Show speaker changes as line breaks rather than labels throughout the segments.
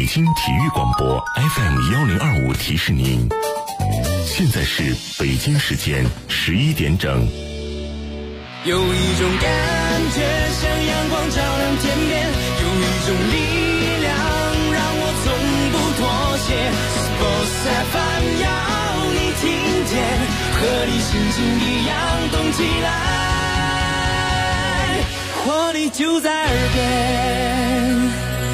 京体育广播 FM1025提示您，现在是北京时间11点整。
有一种感觉像阳光照亮天边，有一种力量让我从不妥协。Sports FM 要你听见，和你心情一样动起来，活力就在耳边。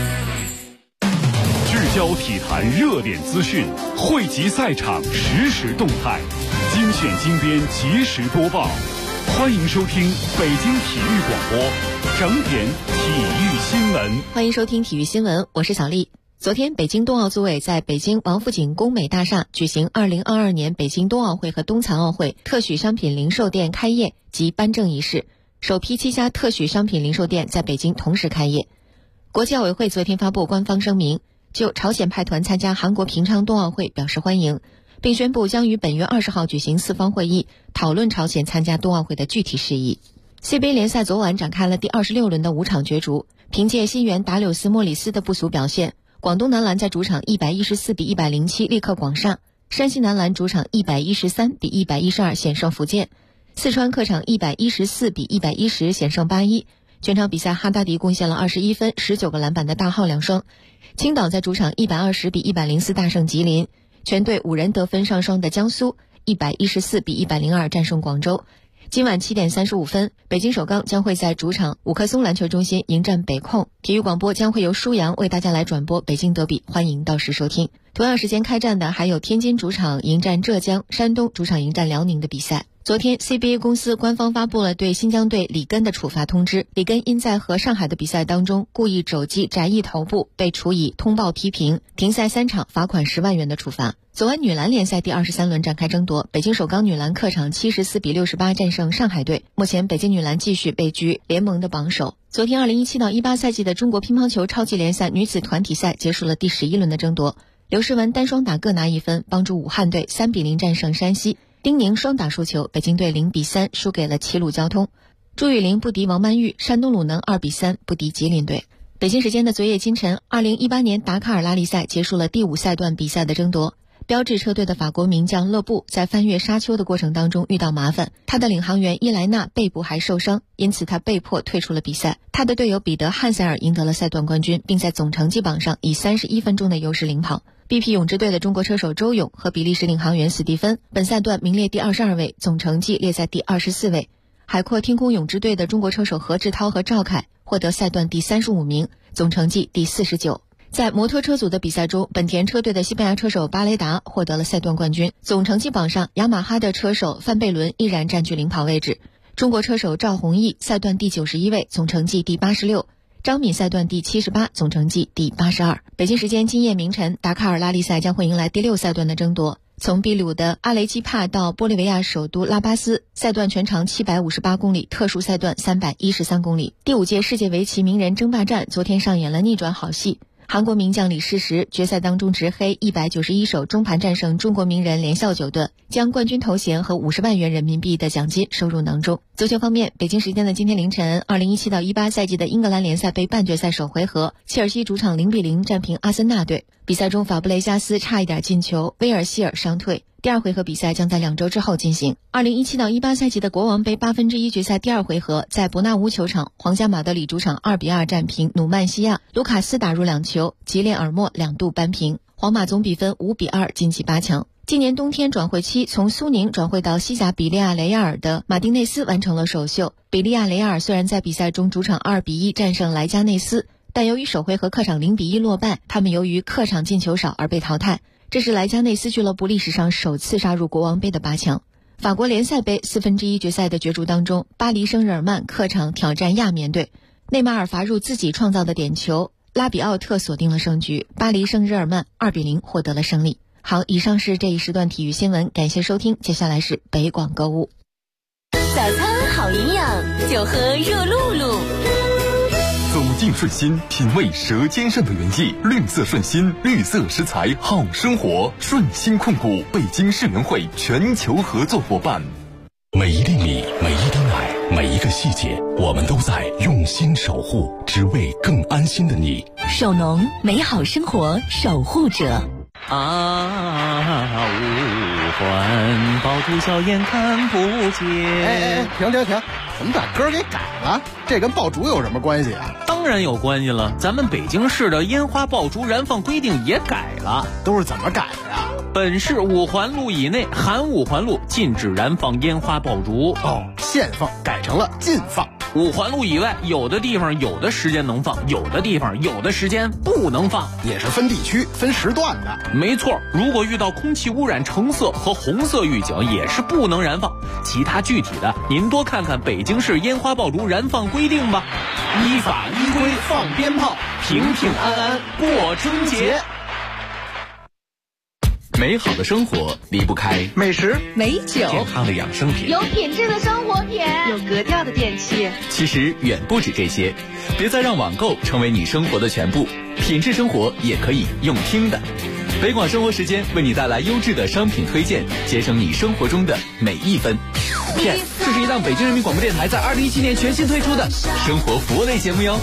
聚焦体坛热点资讯，汇集赛场实时动态，精选精编及时播报。欢迎收听北京体育广播整点体育新闻。
欢迎收听体育新闻，我是小丽。昨天，北京冬奥组委在北京王府井工美大厦举行2022年北京冬奥会和冬残奥会特许商品零售店开业及颁证仪式，首批7家特许商品零售店在北京同时开业。国际奥委会昨天发布官方声明，就朝鲜派团参加韩国平昌冬奥会表示欢迎，并宣布将于本月20号举行4方会议，讨论朝鲜参加冬奥会的具体事宜。CBA 联赛昨晚展开了第26轮的5场角逐，凭借新援达柳斯·莫里斯的不俗表现，广东男篮在主场114比107力克广厦，山西男篮主场113比112险胜福建，四川客场114比110险胜8-1。全场比赛，哈达迪贡献了21分、19个篮板的大号两双。青岛在主场120比104大胜吉林，全队5人得分上双的江苏114比102战胜广州。今晚7点35分，北京首钢将会在主场五棵松篮球中心迎战北控。体育广播将会由舒阳为大家来转播北京德比，欢迎到时收听。同样时间开战的还有天津主场迎战浙江、山东主场迎战辽宁的比赛。昨天 CBA 公司官方发布了对新疆队里根的处罚通知，里根因在和上海的比赛当中故意肘击翟毅头部，被处以通报批评、停赛3场、罚款10万元的处罚。昨晚女篮联赛第23轮展开争夺，北京首钢女篮客场74比68战胜上海队，目前北京女篮继续被居联盟的榜首。昨天2017到18赛季的中国乒乓球超级联赛女子团体赛结束了第11轮的争夺，刘诗雯单双打各拿1分，帮助武汉队3比0战胜山西。丁宁双打输球，北京队0比3输给了齐鲁交通。朱雨玲不敌王曼玉，山东鲁能2比3不敌吉林队。北京时间的昨夜今晨，2018年达喀尔拉力赛结束了第5赛段比赛的争夺。标致车队的法国名将勒布在翻越沙丘的过程当中遇到麻烦，他的领航员伊莱纳背部还受伤，因此他被迫退出了比赛。他的队友彼得汉塞尔赢得了赛段冠军，并在总成绩榜上以31分钟的优势领跑。BP 泳之队的中国车手周勇和比利时领航员斯蒂芬本赛段名列第22位，总成绩列在第24位。海阔天空泳之队的中国车手何志涛和赵凯获得赛段第35名，总成绩第49。在摩托车组的比赛中，本田车队的西班牙车手巴雷达获得了赛段冠军。总成绩榜上，雅马哈的车手范贝伦依然占据领跑位置。中国车手赵宏毅赛段第91位，总成绩第86。张敏赛段第78，总成绩第82。北京时间今夜凌晨，达喀尔拉力赛将会迎来第6赛段的争夺。从秘鲁的阿雷基帕到玻利维亚首都拉巴斯，赛段全长758公里，特殊赛段313公里。第5届世界围棋名人争霸战昨天上演了逆转好戏。韩国名将李世石决赛当中执黑191手，中盘战胜中国名人连笑9段，将冠军头衔和50万元人民币的奖金收入囊中。足球方面，北京时间的今天凌晨，2017到18赛季的英格兰联赛杯半决赛首回合，切尔西主场0比0战平阿森纳队。比赛中，法布雷加斯差一点进球，威尔希尔伤退。第2回合比赛将在2周之后进行。2017到18赛季的国王杯1/8决赛第2回合，在伯纳乌球场，皇家马德里主场2比2战平努曼西亚，卢卡斯打入2球，吉列尔莫2度扳平，皇马总比分5比2晋级8强。今年冬天转会期从苏宁转会到西甲比利亚雷亚尔的马丁内斯完成了首秀。比利亚雷亚尔虽然在比赛中主场2比1战胜莱加内斯，但由于首回合客场0比1落败，他们由于客场进球少而被淘汰。这是莱加内斯俱乐部历史上首次杀入国王杯的8强。法国联赛杯1/4决赛的角逐当中，巴黎圣日耳曼客场挑战亚眠队，内马尔罚入自己创造的点球，拉比奥特锁定了胜局，巴黎圣日耳曼2比0获得了胜利。好，以上是这一时段体育新闻，感谢收听，接下来是北广购物。
早餐好营养，就喝热露露。
走进顺心，品味舌尖上的原意。绿色顺心，绿色食材好生活。顺心控股北京市联会全球合作伙伴。
每一粒米，每一滴奶，每一个细节，我们都在用心守护，只为更安心的你。
守农，美好生活守护者。
五环爆竹硝烟看不见。
停！怎么把歌给改了？这跟爆竹有什么关系啊？
当然有关系了，咱们北京市的烟花爆竹燃放规定也改了。
都是怎么改的呀？
本市5环路以内含5环路禁止燃放烟花爆竹。
限放改成了禁放。
5环路以外，有的地方有的时间能放，有的地方有的时间不能放，
也是分地区、分时段的。
没错，如果遇到空气污染橙色和红色预警，也是不能燃放。其他具体的，您多看看北京市烟花爆竹燃放规定吧。依法依规放鞭炮，平平安安过春节。
美好的生活离不开
美食、
美酒、
健康的养生品，
有品质的生活品，
有格调的电器。
其实远不止这些，别再让网购成为你生活的全部，品质生活也可以用听的。北广生活时间为你带来优质的商品推荐，节省你生活中的每一分。Yes， 这是一档北京人民广播电台在2017年全新推出的生活服务类节目哟。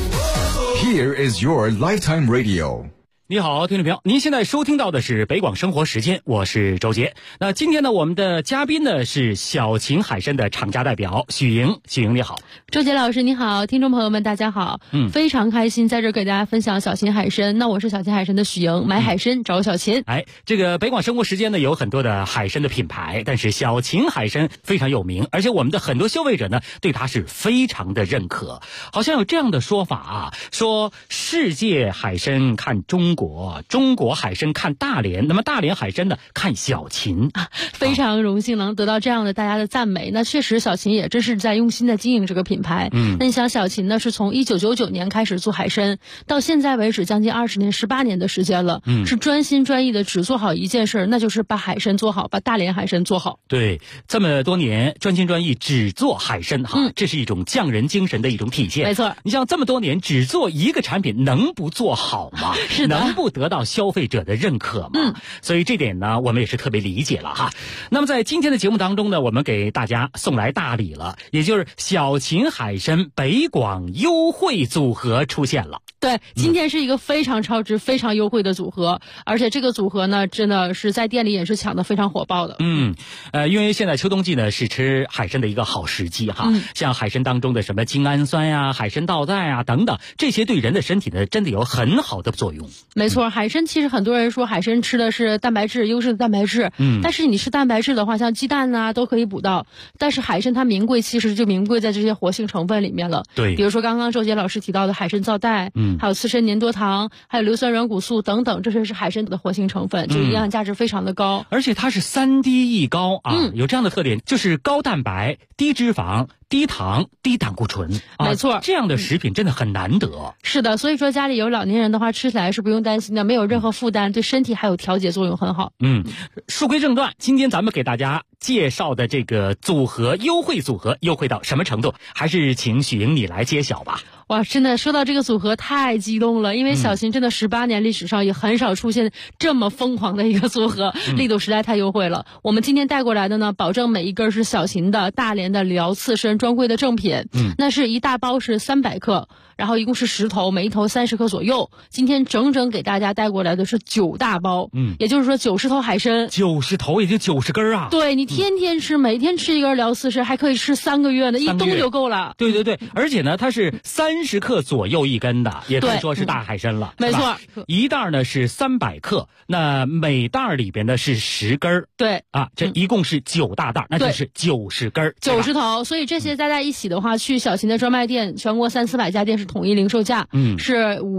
Here is your lifetime radio。
你好，听众朋友，您现在收听到的是北广生活时间，我是周杰。那今天呢，我们的嘉宾呢是小秦海参的厂家代表许莹。许莹你好。
周杰老师你好，听众朋友们大家好。非常开心在这给大家分享小秦海参。那我是小秦海参的许莹，买海参找小秦。
这个北广生活时间呢有很多的海参的品牌，但是小秦海参非常有名，而且我们的很多消费者呢对它是非常的认可。好像有这样的说法啊，说世界海参看中国，中国海参看大连，那么大连海参呢看小秦啊。
非常荣幸能得到这样的大家的赞美。那确实小秦也真是在用心的经营这个品牌。那你想小秦呢是从1999年开始做海参，到现在为止将近20年18年的时间了。是专心专意的只做好一件事，那就是把海参做好，把大连海参做好。
对，这么多年专心专意只做海参哈，这是一种匠人精神的一种体现。
没错，
你像这么多年只做一个产品，能不做好吗？
是的，
能不得到消费者的认可吗？所以这点呢我们也是特别理解了哈。那么在今天的节目当中呢，我们给大家送来大礼了，也就是小秦海参北广优惠组合出现了。
对，今天是一个非常超值、非常优惠的组合，而且这个组合呢，真的是在店里也是抢得非常火爆的。
因为现在秋冬季呢是吃海参的一个好时机哈。像海参当中的什么精氨酸呀、海参皂苷啊等等，这些对人的身体呢真的有很好的作用。
没错，海参其实很多人说海参吃的是蛋白质，优质的蛋白质。但是你吃蛋白质的话，像鸡蛋啊都可以补到，但是海参它名贵，其实就名贵在这些活性成分里面了。
对，
比如说刚刚周杰老师提到的海参皂苷，还有刺参粘多糖，还有硫酸软骨素等等，这些是海参的活性成分，就营养价值非常的高。
而且它是3低一高啊，有这样的特点，就是高蛋白、低脂肪、低糖、低胆固醇。
没错，
这样的食品真的很难得。
是的，所以说家里有老年人的话，吃起来是不用担心的，没有任何负担，对身体还有调节作用很好。
书归正传，今天咱们给大家介绍的这个组合优惠组合优惠到什么程度，还是请许莹你来揭晓吧。
哇，真的说到这个组合太激动了，因为小秦真的18年历史上也很少出现这么疯狂的一个组合，力度实在太优惠了。我们今天带过来的呢，保证每一根是小秦的大连的辽刺参专柜的正品。那是一大包是300克，然后一共是10头，每一头30克左右。今天整整给大家带过来的是9大包，也就是说90头海参
，90头也就90根啊。
对，你天天吃，每天吃一根辽刺参，还可以吃3个月呢，一冬就够了。
对，而且呢，它是30克左右一根的，也可以说是大海参了。
没错，
一袋呢是300克，那每袋里边呢是10根。
对
啊，这一共是9大袋，那就是90根
，90头。所以这些加在一起的话，去小秦的专卖店，全国300-400家店是统一零售价，是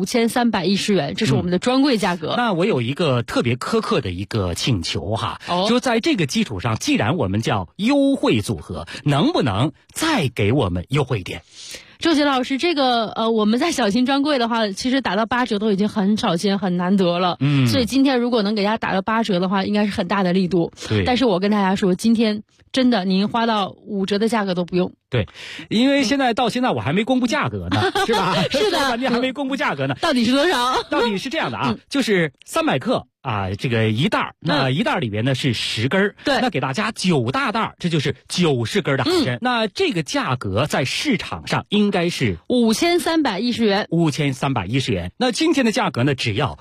5310元，这是我们的专柜价格。
那我有一个特别苛刻的一个请求哈，就在这个基础上，既然我们叫优惠组合，能不能再给我们优惠一点？
周杰老师，这个我们在小秦专柜的话，其实打到8折都已经很少见、很难得了。所以今天如果能给大家打到8折的话，应该是很大的力度。
对，
但是我跟大家说，今天真的您花到5折的价格都不用。
对，因为到现在我还没公布价格呢，是吧？
是的，
半天还没公布价格呢。
到底是多少？
到底是这样的啊，就是300克。这个一袋，那一袋里边呢是10根，
对，
那给大家9大袋，这就是90根的海参。那这个价格在市场上应该是
5310元
，5310元。那今天的价格呢，只要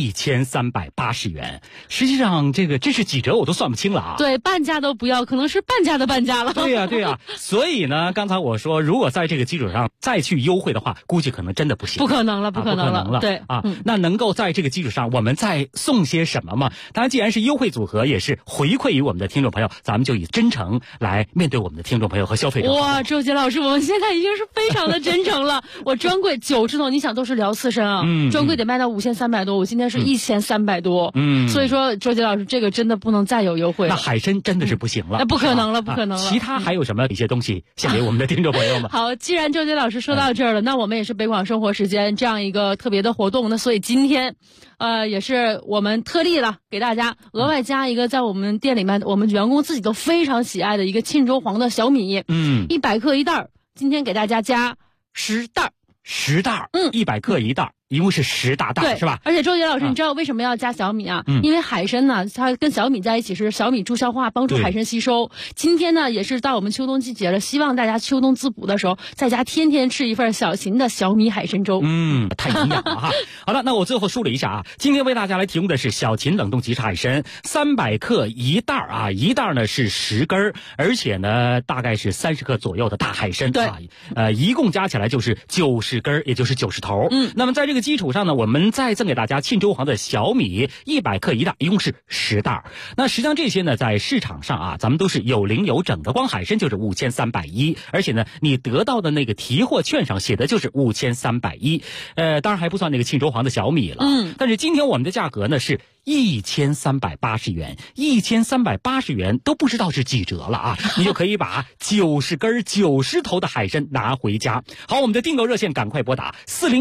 1380元。实际上，这是几折我都算不清了啊。
对，半价都不要，可能是半价的半价了。
对呀。所以呢，刚才我说，如果在这个基础上再去优惠的话，估计可能真的不行。
不可能了。对
啊，那能够在这个基础上，我们再送些什么嘛？当然，既然是优惠组合，也是回馈于我们的听众朋友，咱们就以真诚来面对我们的听众朋友和消费者。
哇，周杰老师，我们现在已经是非常的真诚了。我专柜90头，你想都是聊刺身啊，专柜得卖到5300多，我今天是1300多，所以说周杰老师这个真的不能再有优惠了。
那海参真的是不行了，
那不可能了。
其他还有什么一些东西献给我们的听众朋友们？
好，既然周杰老师说到这儿了，那我们也是北广生活时间这样一个特别的活动，那所以今天也是我们特例了，给大家额外加一个在我们店里面我们员工自己都非常喜爱的一个沁州黄的小米，100克一袋，今天给大家加10袋，100克一袋。一共是10大袋，是吧？而且周杰老师，你知道为什么要加小米啊？因为海参呢，它跟小米在一起是小米助消化，帮助海参吸收。今天呢，也是到我们秋冬季节了，希望大家秋冬滋补的时候，在家天天吃一份小秦的小米海参粥。
太营养了哈。好了，那我最后梳理一下啊，今天为大家来提供的是小秦冷冻即食海参，300克一袋啊，一袋呢是10根，而且呢大概是30克左右的大海参，
对，
一共加起来就是90根，也就是90头。那么在这个基础上呢，我们再赠给大家沁州黄的小米100克一袋，一共是10袋。那实际上这些呢，在市场上啊，咱们都是有零有整的，光海参就是5310，而且呢，你得到的那个提货券上写的就是5310，当然还不算那个沁州黄的小米了。但是今天我们的价格呢是1380元，1380元都不知道是几折了啊！你就可以把90根90头的海参拿回家。好，我们的订购热线赶快拨打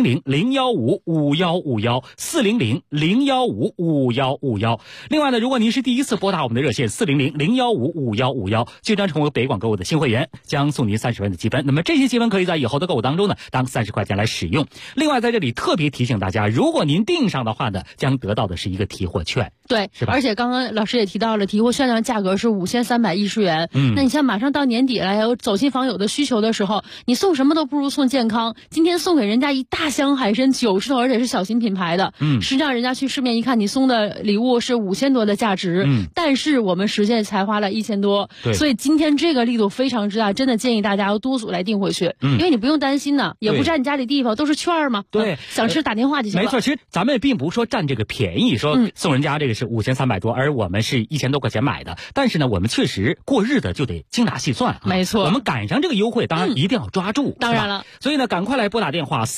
400-015-5151，400-015-5151。另外呢，如果您是第一次拨打我们的热线400-015-5151，就将成为北广购物的新会员，将送您30元的积分。那么这些积分可以在以后的购物当中呢，当30块钱来使用。另外在这里特别提醒大家，如果您订上的话呢，将得到的是一个提货券，
对，
是吧？
而且刚刚老师也提到了，提货券的价格是5310元。那你像马上到年底了，有走亲访友的需求的时候，你送什么都不如送健康。今天送给人家一大箱海参90头，而且是小型品牌的。实际上人家去市面一看，你送的礼物是5000多的价值，但是我们实际才花了1000多。所以今天这个力度非常之大，真的建议大家要多组来订回去，因为你不用担心呢，也不占你家里地方，都是券嘛。
对，
想吃打电话就行了。
没错，其实咱们并不是说占这个便宜，说送人家这个是5300多，而我们是1000多块钱买的。但是呢，我们确实过日子就得精打细算啊。
没错，
我们赶上这个优惠，当然一定要抓住。
当然了，
所以呢，赶快来拨打电话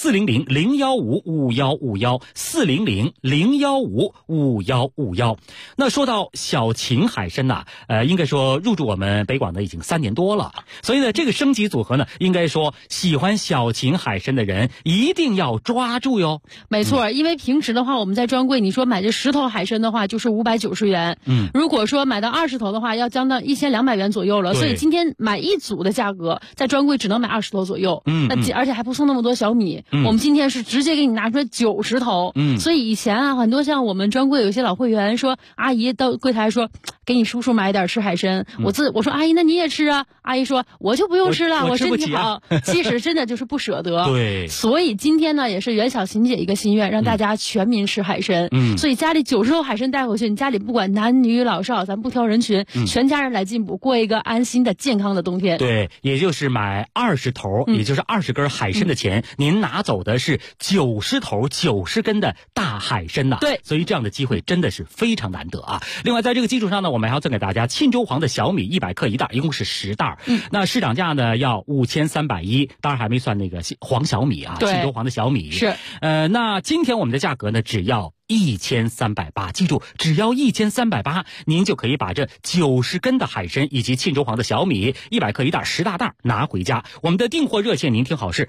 400-015-5151，400-015-5151。那说到小秦海参呐，应该说入驻我们北广的已经3年多了，所以呢，这个升级组合呢，应该说喜欢小秦海参的人一定要抓住哟。
没错，因为平时的话，我们在专柜，你说买这10头海参的话，就是590元。如果说买到20头的话，要将到1200元左右了。所以今天买一组的价格，在专柜只能买20头左右。而且还不送那么多小米。我们今天是直接给你拿出来90头。所以以前啊，很多像我们专柜有些老会员说，阿姨到柜台说，给你叔叔买点吃海参。我说阿姨，那你也吃啊？阿姨说我就不用吃了，我身体好。其实真的就是不舍得。
对。
所以今天呢，也是袁小琴姐一个心愿，让大家全民吃海参。所以家里90头海参带回去，你家里不管男女老少，咱不挑人群，全家人来进补，过一个安心的健康的冬天。
对，也就是买20头，也就是20根海参的钱，您拿走的是90头90根的大海参呐。
对，
所以这样的机会真的是非常难得啊。另外在这个基础上呢，我们还要赠给大家沁州黄的小米100克一袋，一共是10袋。那市场价呢要5310，当然还没算那个黄小米啊，沁州黄的小米
是。
那今天我们的价格呢只要 1380，记住，只要1380，您就可以把这90根的海参以及沁州黄的小米100克一袋10大袋拿回家。我们的订货热线您听好是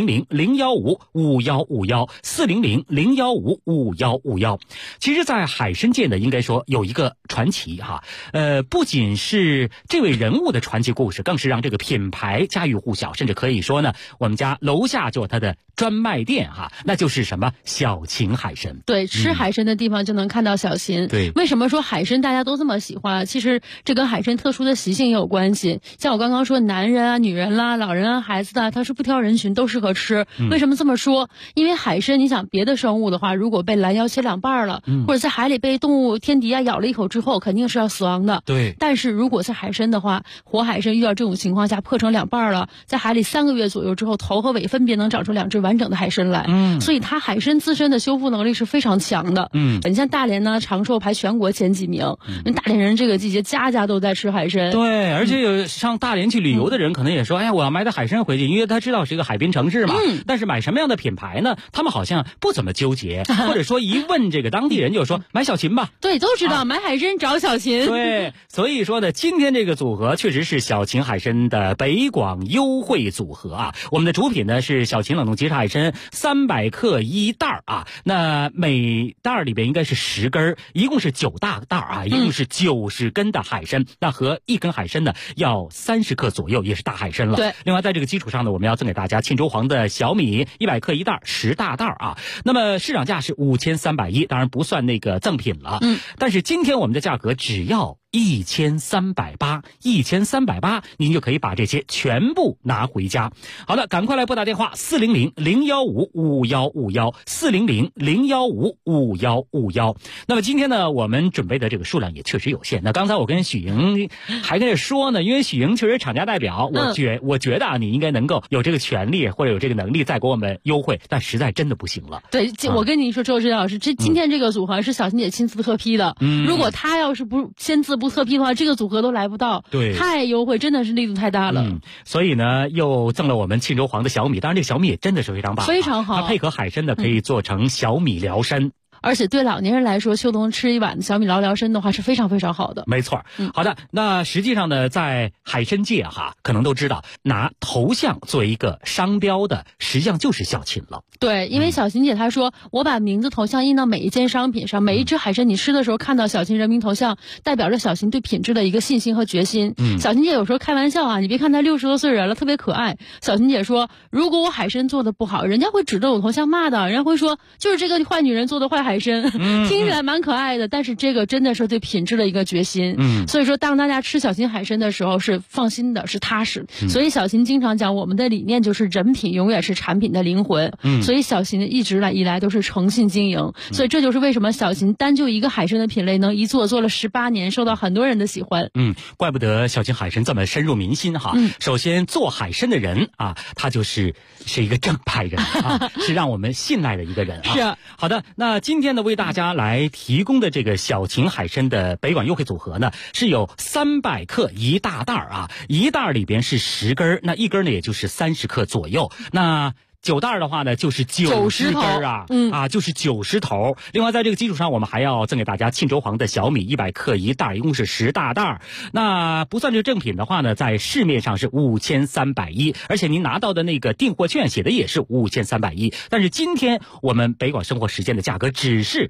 400-015-5151，400-015-5151。其实在海参界呢，应该说有一个传奇哈，不仅是这位人物的传奇故事，更是让这个品牌家喻户晓，甚至可以说呢，我们家楼下就有它的专卖店哈，那就是什么小秦海参。
对，吃海参的地方就能看到小秦。
对，
为什么说海参大家都这么喜欢？其实这跟海参特殊的习性也有关系。像我刚刚说，男人啊、女人啦、老人啊、孩子啊，它是不挑人群，都适合吃。为什么这么说？因为海参，你想别的生物的话，如果被拦腰切2半了，或者在海里被动物天敌啊咬了一口之后，肯定是要死亡的。
对。
但是如果是海参的话，活海参遇到这种情况下破成2半了，在海里3个月左右之后，头和尾分别能长出2只完整的海参来。所以它海参自身的修复能力是非常强的。你像大连呢，长寿排全国前几名。大连人这个季节家家都在吃海参。
对，而且有上大连去旅游的人可能也说，哎呀，我要买点海参回去，因为他知道是一个海滨城市嘛。但是买什么样的品牌呢？他们好像不怎么纠结，或者说一问这个当地人就说买小秦吧。
对，都知道买海参找小秦。
对，所以说呢，今天这个组合确实是小秦海参的北广优惠组合啊。我们的主品呢是小秦冷冻即食海参300克一袋啊，那每袋里边应该是10根，一共是9大袋啊，一共是90根的海参。那和1根海参呢要30克左右，也是大海参了。
对。
另外在这个基础上呢，我们要赠给大家沁州黄的小米100克一袋10大袋啊。那么市场价是5310，当然不算那个赠品了。但是今天我们的价格只要1380，您就可以把这些全部拿回家。好的，赶快来拨打电话400-015-5151，400-015-5151。那么今天呢，我们准备的这个数量也确实有限。那刚才我跟许莹还跟着说呢，因为许莹确实厂家代表，我觉得啊，你应该能够有这个权利或者有这个能力再给我们优惠，但实在真的不行了。
对，我跟你说，周志老师，今天这个组合是小秦姐亲自特批的。如果她要是不签字不特批的话，这个组合都来不到。
对，
太优惠，真的是力度太大了。
所以呢，又赠了我们沁州黄的小米，当然这个小米也真的是非常棒，
非常好。
它配合海参的可以做成小米辽参。
而且对老年人来说，秋冬吃一碗小米辽参的话是非常非常好的。
没错。好的，那实际上呢，在海参界可能都知道，拿头像作为一个商标的，实际上就是小秦了。
对，因为小秦姐她说，我把名字头像印到每一件商品上，每一只海参你吃的时候看到小秦人民头像，代表着小秦对品质的一个信心和决心。小秦姐有时候开玩笑啊，你别看她60多岁人了，特别可爱。小秦姐说，如果我海参做的不好，人家会指着我头像骂的，人家会说就是这个坏女人做的坏海参。听起来蛮可爱的，但是这个真的是对品质的一个决心。所以说当大家吃小秦海参的时候是放心的，是踏实。所以小秦经常讲，我们的理念就是人品永远是产品的灵魂。所以小秦一直以来都是诚信经营。所以这就是为什么小秦单就一个海参的品类能一做了18年，受到很多人的喜欢。
怪不得小秦海参这么深入民心哈。首先做海参的人啊，他是一个正派人啊，是让我们信赖的一个人啊。
是。
好的，那今天呢为大家来提供的这个小秦海参的北广优惠组合呢，是有300克一大袋啊，一袋里边是10根，那一根呢也就是30克左右。那9袋的话呢，就是90根啊，就是90头。另外，在这个基础上，我们还要赠给大家沁州黄的小米100克一袋，一共是10大袋。那不算这个正品的话呢，在市面上是5310，而且您拿到的那个订货券写的也是5310。但是今天我们北广生活时间的价格只是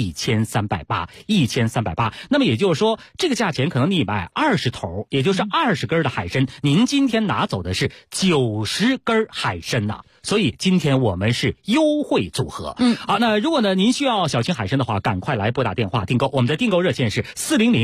1380。那么也就是说，这个价钱可能你买20头，也就是20根的海参，您今天拿走的是90根海参呐。所以今天我们是优惠组合。好，那如果呢您需要小秦海参的话，赶快来拨打电话订购。我们的订购热线是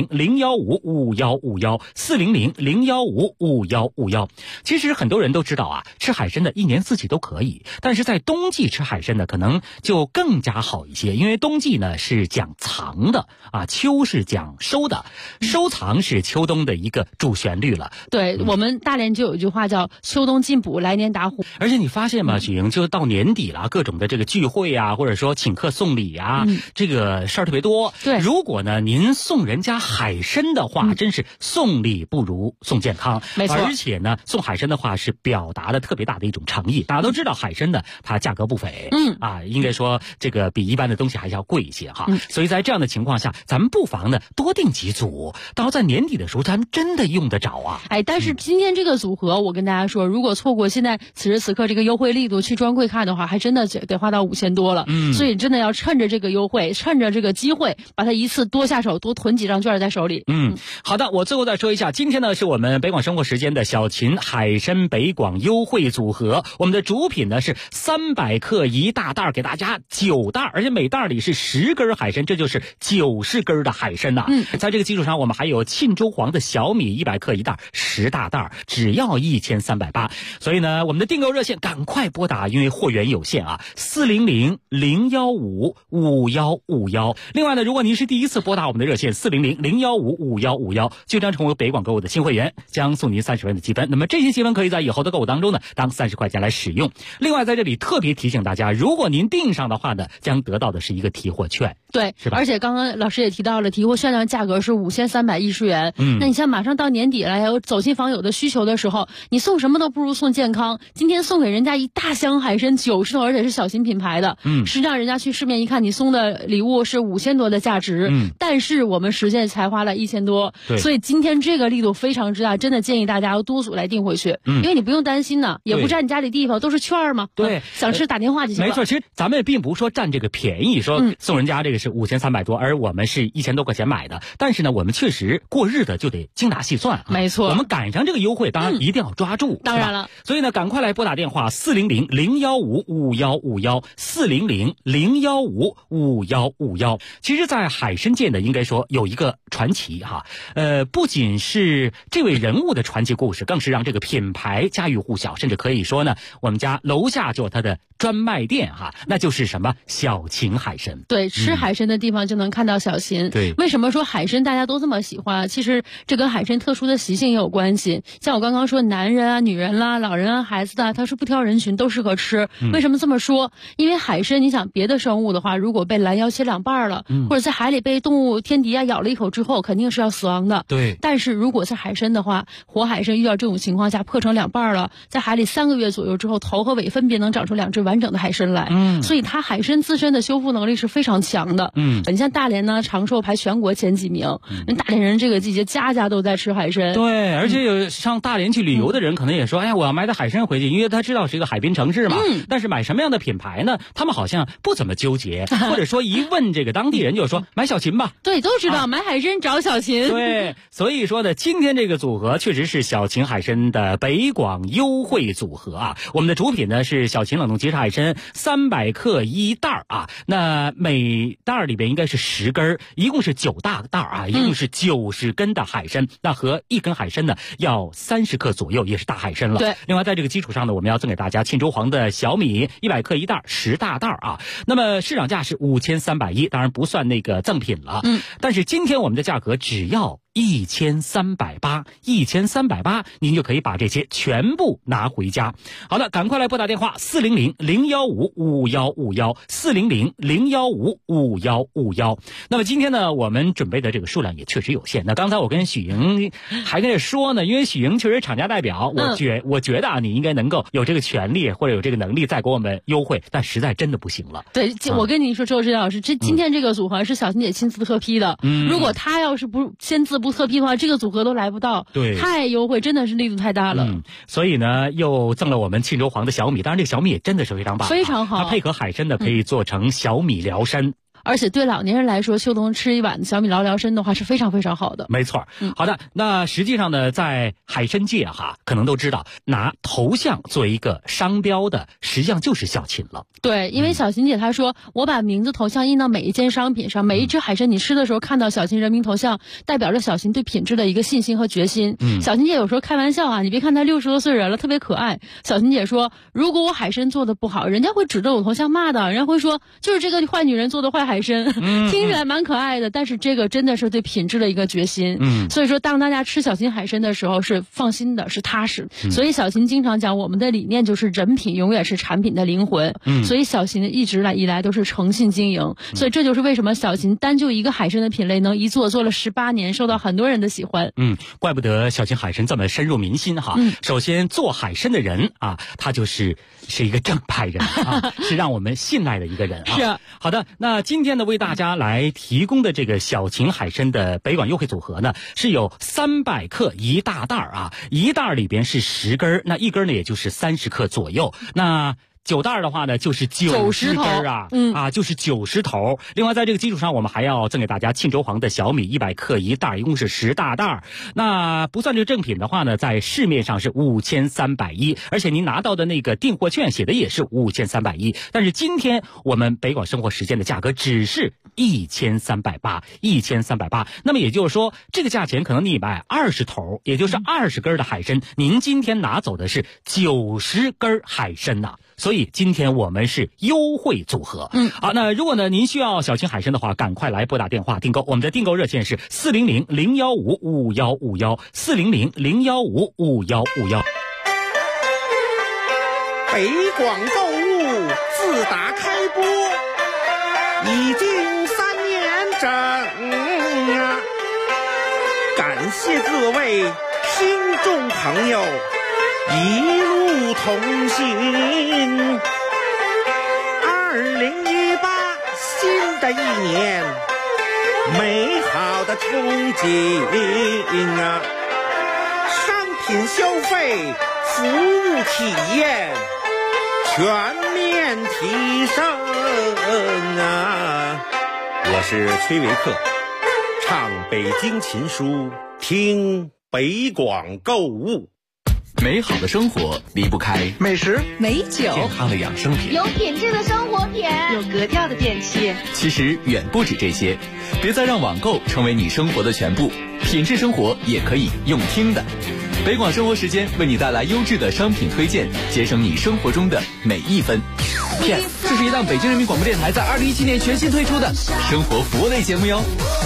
400-015-5151，400-015-5151。其实很多人都知道啊，吃海参的一年四季都可以，但是在冬季吃海参呢，可能就更加好一些，因为冬季呢是讲藏的啊，秋是讲收的，收藏是秋冬的一个主旋律了。
对，我们大连就有一句话叫秋冬进补，来年打虎。
而且你发现吗？ 么许莹，就到年底了，各种的这个聚会啊，或者说请客送礼啊，这个事儿特别多。
对，
如果呢您送人家海参的话，真是送礼不如送健康。
没错，
而且呢送海参的话是表达了特别大的一种诚意。大家都知道海参呢它价格不菲，应该说这个比一般的东西还是要贵一些哈。所以在这样的情况下，咱们不妨呢多订几组，到在年底的时候咱们真的用得着啊。
但是今天这个组合，我跟大家说，如果错过现在此时此刻这个优惠力度去专柜看的话，还真的得花到5000多了。所以真的要趁着这个优惠，趁着这个机会，把它一次多下手，多囤几张券在手里。
好的，我最后再说一下，今天呢是我们北广生活时间的小秦海参北广优惠组合，我们的主品呢是300克一大袋，给大家9袋，而且每袋里是10根海参，这就是90根的海参呐。在这个基础上，我们还有沁州黄的小米100克一袋，10大袋，只要1380。所以呢，我们的订购热线赶快拨打，因为货源有限啊，400-015-5151。另外呢，如果您是第一次拨打我们的热线400-015-5151，就将成为北广购物的新会员，将送您30元的积分。那么这些积分可以在以后的购物当中呢，当30块钱来使用。另外在这里特别提醒大家，如果您订上的话呢，将得到的是一个提货券。
对，
是吧？
而且刚刚老师也提到了，提货券的价格是5310元。那你像马上到年底了，有走亲访友的需求的时候，你送什么都不如送健康。今天送给人家一大箱海参90头，而且是小型品牌的。实际上人家去市面一看，你送的礼物是5000多的价值，但是我们实际才花了1000多。所以今天这个力度非常之大，真的建议大家要多组来订回去，因为你不用担心呢，也不占你家里地方，都是券嘛。
对，
想吃打电话就行了。
没错，其实咱们并不是说占这个便宜，说送人家这个是5300多，而我们是1000多块钱买的。但是呢，我们确实过日子就得精打细算。
没错，
我们赶上这个优惠，当然一定要抓住。
当然了，
所以呢，赶快来拨打电话400-015-5151，400-015-5151。其实，在海参界呢，应该说有一个传奇哈，不仅是这位人物的传奇故事，更是让这个品牌家喻户晓，甚至可以说呢，我们家楼下就有它的专卖店哈，那就是什么小秦海参。
对，吃海参的地方就能看到小秦。
对，
为什么说海参大家都这么喜欢？其实这跟海参特殊的习性也有关系。像我刚刚说，男人啊、女人啦、老人啊、孩子啊，他是不挑人群，都适合吃。为什么这么说？因为海参，你想别的生物的话，如果被拦腰切2半了，或者在海里被动物天敌啊咬了一口之后，肯定是要死亡的。
对。
但是如果是海参的话，活海参遇到这种情况下破成2半了，在海里3个月左右之后，头和尾分别能长出2只完整的海参来。所以它海参自身的修复能力是非常强的。你像大连呢，长寿排全国前几名。人大连人这个季节家家都在吃海参。
对，而且有上大连去旅游的人可能也说，哎呀，我要买点海参回去，因为他知道是一个海滨城市嘛。但是买什么样的品牌呢？他们好像不怎么纠结，或者说一问这个当地人就说买小秦吧。
对，都知道买海参找小秦。
对，所以说呢，今天这个组合确实是小秦海参的北广优惠组合啊。我们的主品呢是小秦冷冻即食海参300克一袋啊，那每袋里边应该是10根，一共是9大袋啊，一共是90根的海参。那和1根海参呢要30克左右，也是大海参了。
对。
另外在这个基础上呢，我们要赠给大家沁州黄的小米100克一袋，10大袋啊。那么市场价是5310，当然不算那个赠品了。但是今天我们的价格只要1380，1380，您就可以把这些全部拿回家。好的，赶快来拨打电话400-015-5151，400-015-5151。那么今天呢，我们准备的这个数量也确实有限。那刚才我跟许莹还跟这说呢，因为许莹确实是厂家代表，我觉得啊，你应该能够有这个权利或者有这个能力再给我们优惠，但实在真的不行了。
对，我跟你说，周指导老师，今天这个组合是小秦姐亲自特批的。如果她要是不签字不特批的话，这个组合都来不到。
对，
太优惠，真的是力度太大了。
所以呢，又赠了我们沁州黄的小米，当然这个小米也真的是非常棒，
非常好。
它配合海参的可以做成小米辽参。
而且对老年人来说，秋冬吃一碗小米辽参的话是非常非常好的。
没错。好的，那实际上呢，在海参界可能都知道，拿头像作为一个商标的，实际上就是小秦了。
对，因为小秦姐她说，我把名字头像印到每一件商品上，每一只海参你吃的时候看到小秦人名头像，代表着小秦对品质的一个信心和决心。小秦姐有时候开玩笑啊，你别看她60多岁人了，特别可爱。小秦姐说，如果我海参做的不好，人家会指着我头像骂的，人家会说就是这个坏女人做的坏海海参，听起来蛮可爱的，但是这个真的是对品质的一个决心。所以说当大家吃小秦海参的时候是放心的，是踏实。所以小秦经常讲，我们的理念就是人品永远是产品的灵魂。所以小秦一直以来都是诚信经营。所以这就是为什么小秦单就一个海参的品类能一做了18年，受到很多人的喜欢。
怪不得小秦海参这么深入民心哈。首先做海参的人啊，他是一个正派人啊，是让我们信赖的一个人啊。
是啊。
好的，那今天呢为大家来提供的这个小秦海参的北广优惠组合呢，是有300克一大袋啊，一袋里边是10根，那一根呢也就是30克左右。那9袋的话呢，就是90根啊，就是90头。另外，在这个基础上，我们还要赠给大家沁州黄的小米100克一袋，一共是10大袋。那不算这个正品的话呢，在市面上是5310，而且您拿到的那个订货券写的也是5310。但是今天我们北广生活时间的价格只是1380，1380。那么也就是说，这个价钱可能你买20头，也就是20根的海参，您今天拿走的是90根海参呐。所以今天我们是优惠组合。好，那如果呢您需要小秦海参的话，赶快来拨打电话订购。我们的订购热线是400-015-5151，400-015-5151。
北广购物自打开播已经3年整啊，感谢各位听众朋友一路同行。2018新的一年，美好的憧憬啊！商品消费、服务体验全面提升啊！我是崔维克，唱北京琴书，听北广购物。
美好的生活离不开
美食、
美酒、
健康的养生品、
有品质的生活品、有格调的电器。
其实远不止这些，别再让网购成为你生活的全部，品质生活也可以用听的。北广生活时间为你带来优质的商品推荐，节省你生活中的每一分。Yes， 这是一档北京人民广播电台在2017年全新推出的生活服务类节目哟。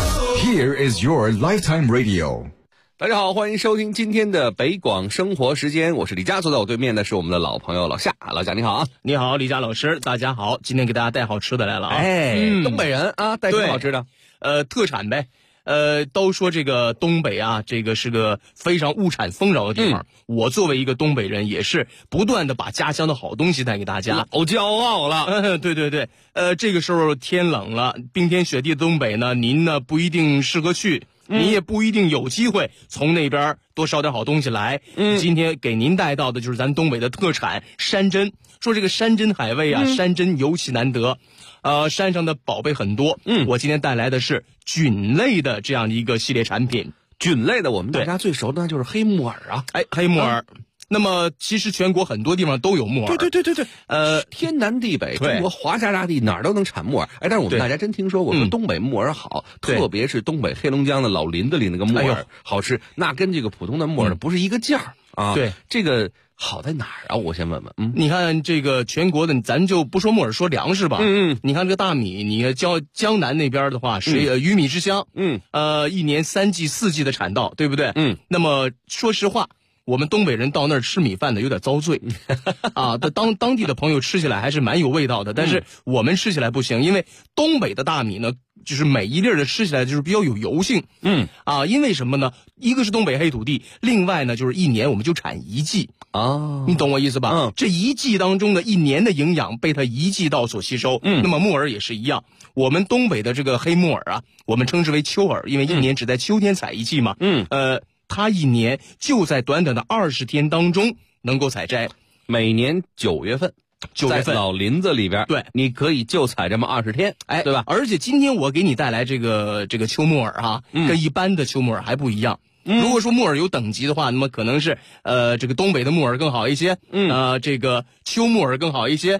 Here is your lifetime radio。
大家好，欢迎收听今天的北广生活时间，我是李佳，坐在我对面的是我们的老朋友老夏。老夏你好啊。
你好李佳老师，大家好，今天给大家带好吃的来了啊。
东北人啊，带什么好吃的？
特产呗。都说这个东北啊，这个是个非常物产丰饶的地方。我作为一个东北人，也是不断的把家乡的好东西带给大家，
老骄傲了。
对对对，这个时候天冷了，冰天雪地的东北呢，您呢不一定适合去。你也不一定有机会从那边多烧点好东西来。今天给您带到的就是咱东北的特产山珍。说这个山珍海味啊，山珍尤其难得。山上的宝贝很多。我今天带来的是菌类的这样的一个系列产品。
菌类的，我们大家最熟的就是黑木耳啊。
黑木耳。那么其实全国很多地方都有木耳。
对，天南地北，中国华夏大地哪儿都能产木耳。但是我们大家真听说过，说东北木耳好，特别是东北黑龙江的老林子里那个木耳好吃，那跟这个普通的木耳不是一个价儿啊。
对，
这个好在哪儿啊？我先问问。
你看这个全国的，咱就不说木耳，说粮食吧。你看这个大米，你江南那边的话，鱼米之乡。一年3季4季的产到，对不对？那么说实话，我们东北人到那儿吃米饭的有点遭罪啊，当地的朋友吃起来还是蛮有味道的，但是我们吃起来不行，因为东北的大米呢，就是每一粒的吃起来就是比较有油性。因为什么呢？一个是东北黑土地，另外呢就是一年我们就产1季啊，你懂我意思吧？这1季当中的一年的营养被它1季稻所吸收。那么木耳也是一样，我们东北的这个黑木耳啊，我们称之为秋耳，因为一年只在秋天采1季嘛。它一年就在短短的20天当中能够采摘，
每年9月份，在老林子里边，
对，
你可以就采这么20天，对吧？
而且今天我给你带来这个秋木耳哈，跟一般的秋木耳还不一样。如果说木耳有等级的话，那么可能是这个东北的木耳更好一些，这个秋木耳更好一些。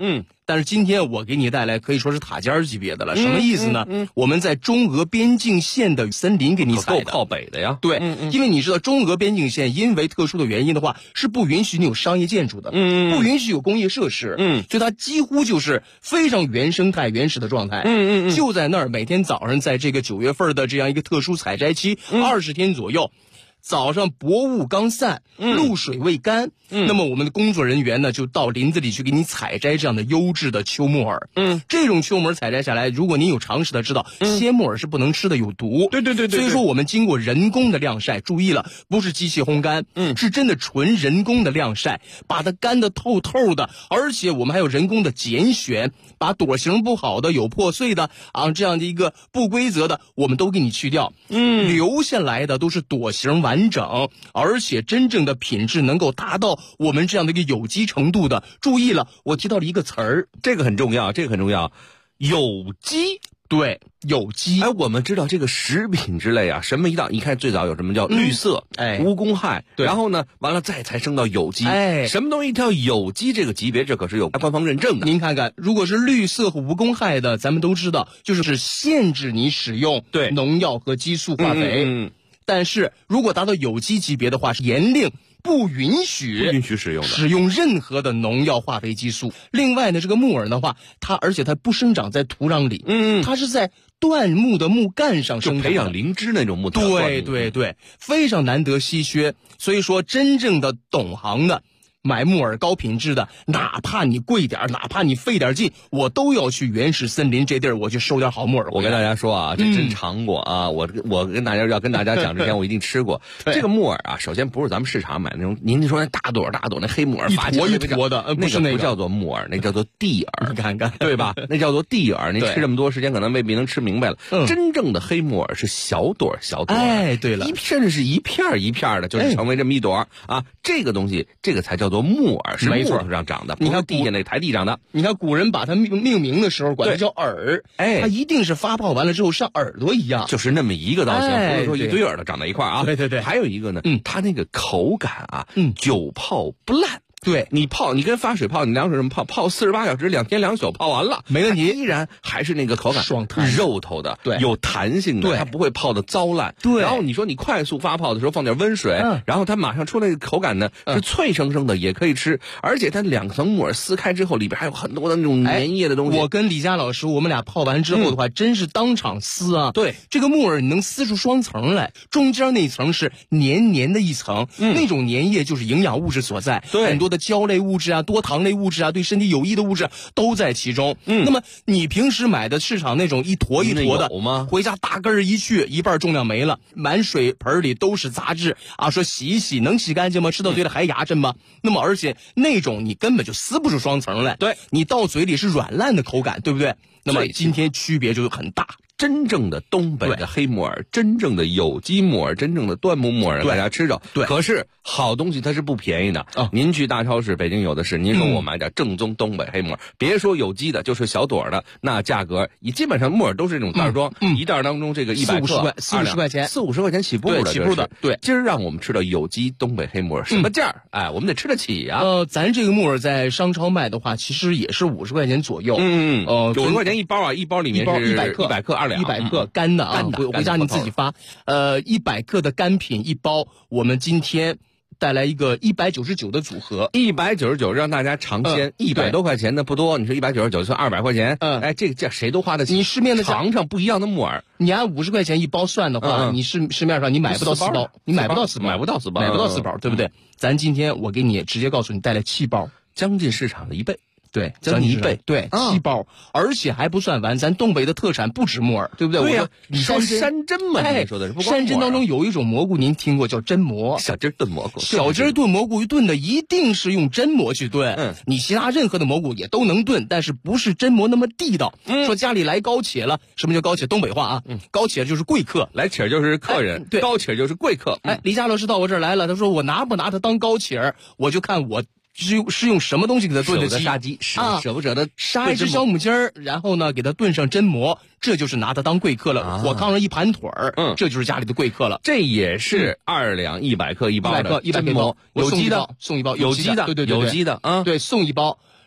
但是今天我给你带来可以说是塔尖级别的了，什么意思呢？我们在中俄边境线的森林给你采的，
够靠北的呀。
对，因为你知道中俄边境线因为特殊的原因的话，是不允许你有商业建筑的，不允许有工业设施，所以它几乎就是非常原生态、原始的状态。就在那儿，每天早上在这个9月份的这样一个特殊采摘期，20天左右。早上薄雾刚散，露水未干，那么我们的工作人员呢就到林子里去给你采摘这样的优质的秋木耳。这种秋木耳采摘下来，如果您有常识的知道，鲜木耳是不能吃的，有毒。
对。
所以说我们经过人工的晾晒，注意了，不是机器烘干，是真的纯人工的晾晒，把它干得透透的，而且我们还有人工的拣选，把朵形不好的、有破碎的这样的一个不规则的，我们都给你去掉。留下来的都是朵形完整，而且真正的品质能够达到我们这样的一个有机程度的。注意了，我提到了一个词儿，
这个很重要，有机。
对，有机。
我们知道这个食品之类啊，什么一道，你看最早有什么叫绿色，无公害，对，然后呢，完了再才升到有机，什么东西叫有机这个级别，这可是有官方认证的。
您看看，如果是绿色和无公害的，咱们都知道，就是限制你使用农药和激素化肥。但是如果达到有机级别的话，是严令不允许使用任何的农药、化肥、激素。另外呢，这个木耳的话，而且它不生长在土壤里，它是在椴木的木干上生长的，
就培养灵芝那种木头。
对，非常难得稀缺。所以说，真正的懂行的。买木耳高品质的，哪怕你贵点，哪怕你费点劲，我都要去原始森林这地儿，我去收点好木耳。
我跟大家说啊，这真尝过啊！我跟大家讲之前，我一定吃过这个木耳啊。首先不是咱们市场买那种，您说那大朵那黑木耳，
一坨一坨的，
那个不叫做木耳，那叫做地耳。
你看看，
对吧？那叫做地耳。您吃这么多时间，可能未必能吃明白了。真正的黑木耳是小朵。
对了，
甚至是一片一片的，就是成为这么一朵啊。这个东西，这个才叫做木耳，是木头上长的，不是地下那台地长的。
你看古人把它命名的时候，管它叫耳，它一定是发泡完了之后像耳朵一样，
就是那么一个造型，不是说一堆耳朵长在一块啊。
对。
还有一个呢，它那个口感啊，久泡不烂。
对，
你跟发水泡，你凉水这么泡48小时，2天2宿泡完了，
没问题，
依然还是那个口感，
爽弹
肉头的，
对，
有弹性的，它不会泡的糟烂。
对，
然后你说你快速发泡的时候放点温水，然后它马上出那个口感呢是脆生生的，也可以吃，而且它2层木耳撕开之后，里边还有很多的那种粘液的东西。
我跟李佳老师，我们俩泡完之后的话，真是当场撕啊！
对，
这个木耳你能撕出双层来，中间那一层是黏黏的一层，那种粘液就是营养物质所在，
对，
很多的胶类物质。多糖类物质对身体有益的物质都在其中。那么你平时买的市场那种一坨一坨的，回家大根一去，一半重量没了，满水盆里都是杂质说洗一洗能洗干净吗？吃到嘴里还牙碜吗？那么而且那种你根本就撕不出双层来，
对，
你到嘴里是软烂的口感，对不对？那么今天区别就很大。
真正的东北的黑木耳，真正的有机木耳，真正的椴木木耳，大家吃着。
对，
可是好东西它是不便宜的。您去大超市，北京有的是。您说我买点正宗东北黑木耳，别说有机的，就是小朵的，那价格基本上木耳都是这种袋装，一袋当中这个100克
4-50块钱
，4-50块钱起步的。
对，
今儿让我们吃到有机东北黑木耳，什么价？我们得吃得起啊。
咱这个木耳在商超卖的话，其实也是50块钱左右。
50块钱一包啊，一包里面是100克2两
，100克干的啊，回家你自己发。100克的干品一包，我们今天带来一个199的组合
，199让大家尝鲜，100多块钱的不多，你说199算200块钱，这个价谁都花得起。
你市面的
尝尝不一样的木耳，
你按50块钱一包算的话，你市面上你买不到4包，你买不到4包，对不对？咱今天我给你直接告诉你带来7包，
将近市场的1倍。
对，
将近1倍，
对，7包，而且还不算完，咱东北的特产不止木耳，对不对？
对呀，你说山珍嘛，你说的是
山珍当中有一种蘑菇，您听过叫榛蘑？
小鸡炖蘑菇，
小鸡炖蘑菇炖的一定是用榛蘑去炖，你其他任何的蘑菇也都能炖，但是不是榛蘑那么地道。说家里来高且了，什么叫高且？东北话啊，高且就是贵客，
来且就是客人，
对，
高且就是贵客。
李佳老师到我这儿来了，他说我拿不拿他当高且，我就看我。是用什么东西给它炖的鸡？
杀鸡舍不舍得
杀一只小母鸡儿，然后呢给它炖上榛蘑，这就是拿它当贵客了。火炕上一盘腿儿，这就是家里的贵客了。
这也是2两100克一包的
100克
榛蘑，
有
机的
送一包，
有机的，
对，
有机的啊，
对，送一包。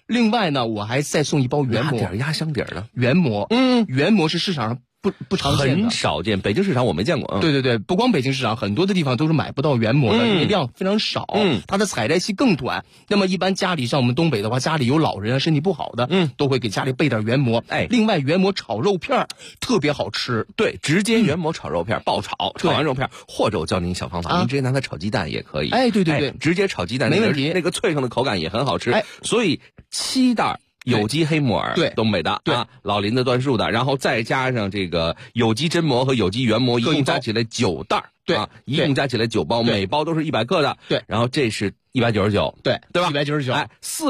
另外呢，我还再送一包原膜。
压箱底儿的
原膜，原膜是市场上不常见的，
很少见。北京市场我没见过。
对对对，不光北京市场，很多的地方都是买不到原膜的，因为量非常少，它的采摘期更短。那么一般家里像我们东北的话，家里有老人啊，身体不好的，都会给家里备点原膜。另外原膜炒肉片特别好吃。
对，直接原膜炒肉片，爆炒，炒完肉片，或者我教您小方法，您直接拿它炒鸡蛋也可以。
对对对，
直接炒鸡蛋
没问题，
那个脆上的口感也很好吃。所以7袋。有机黑木耳，
对，
东北的，
对
啊，老林子椴树的，然后再加上这个有机真膜和有机原膜，一共加起来9袋，
对，
一共加起来9包，每包都是100克的，
对，
然后这是199，
对
吧
？199，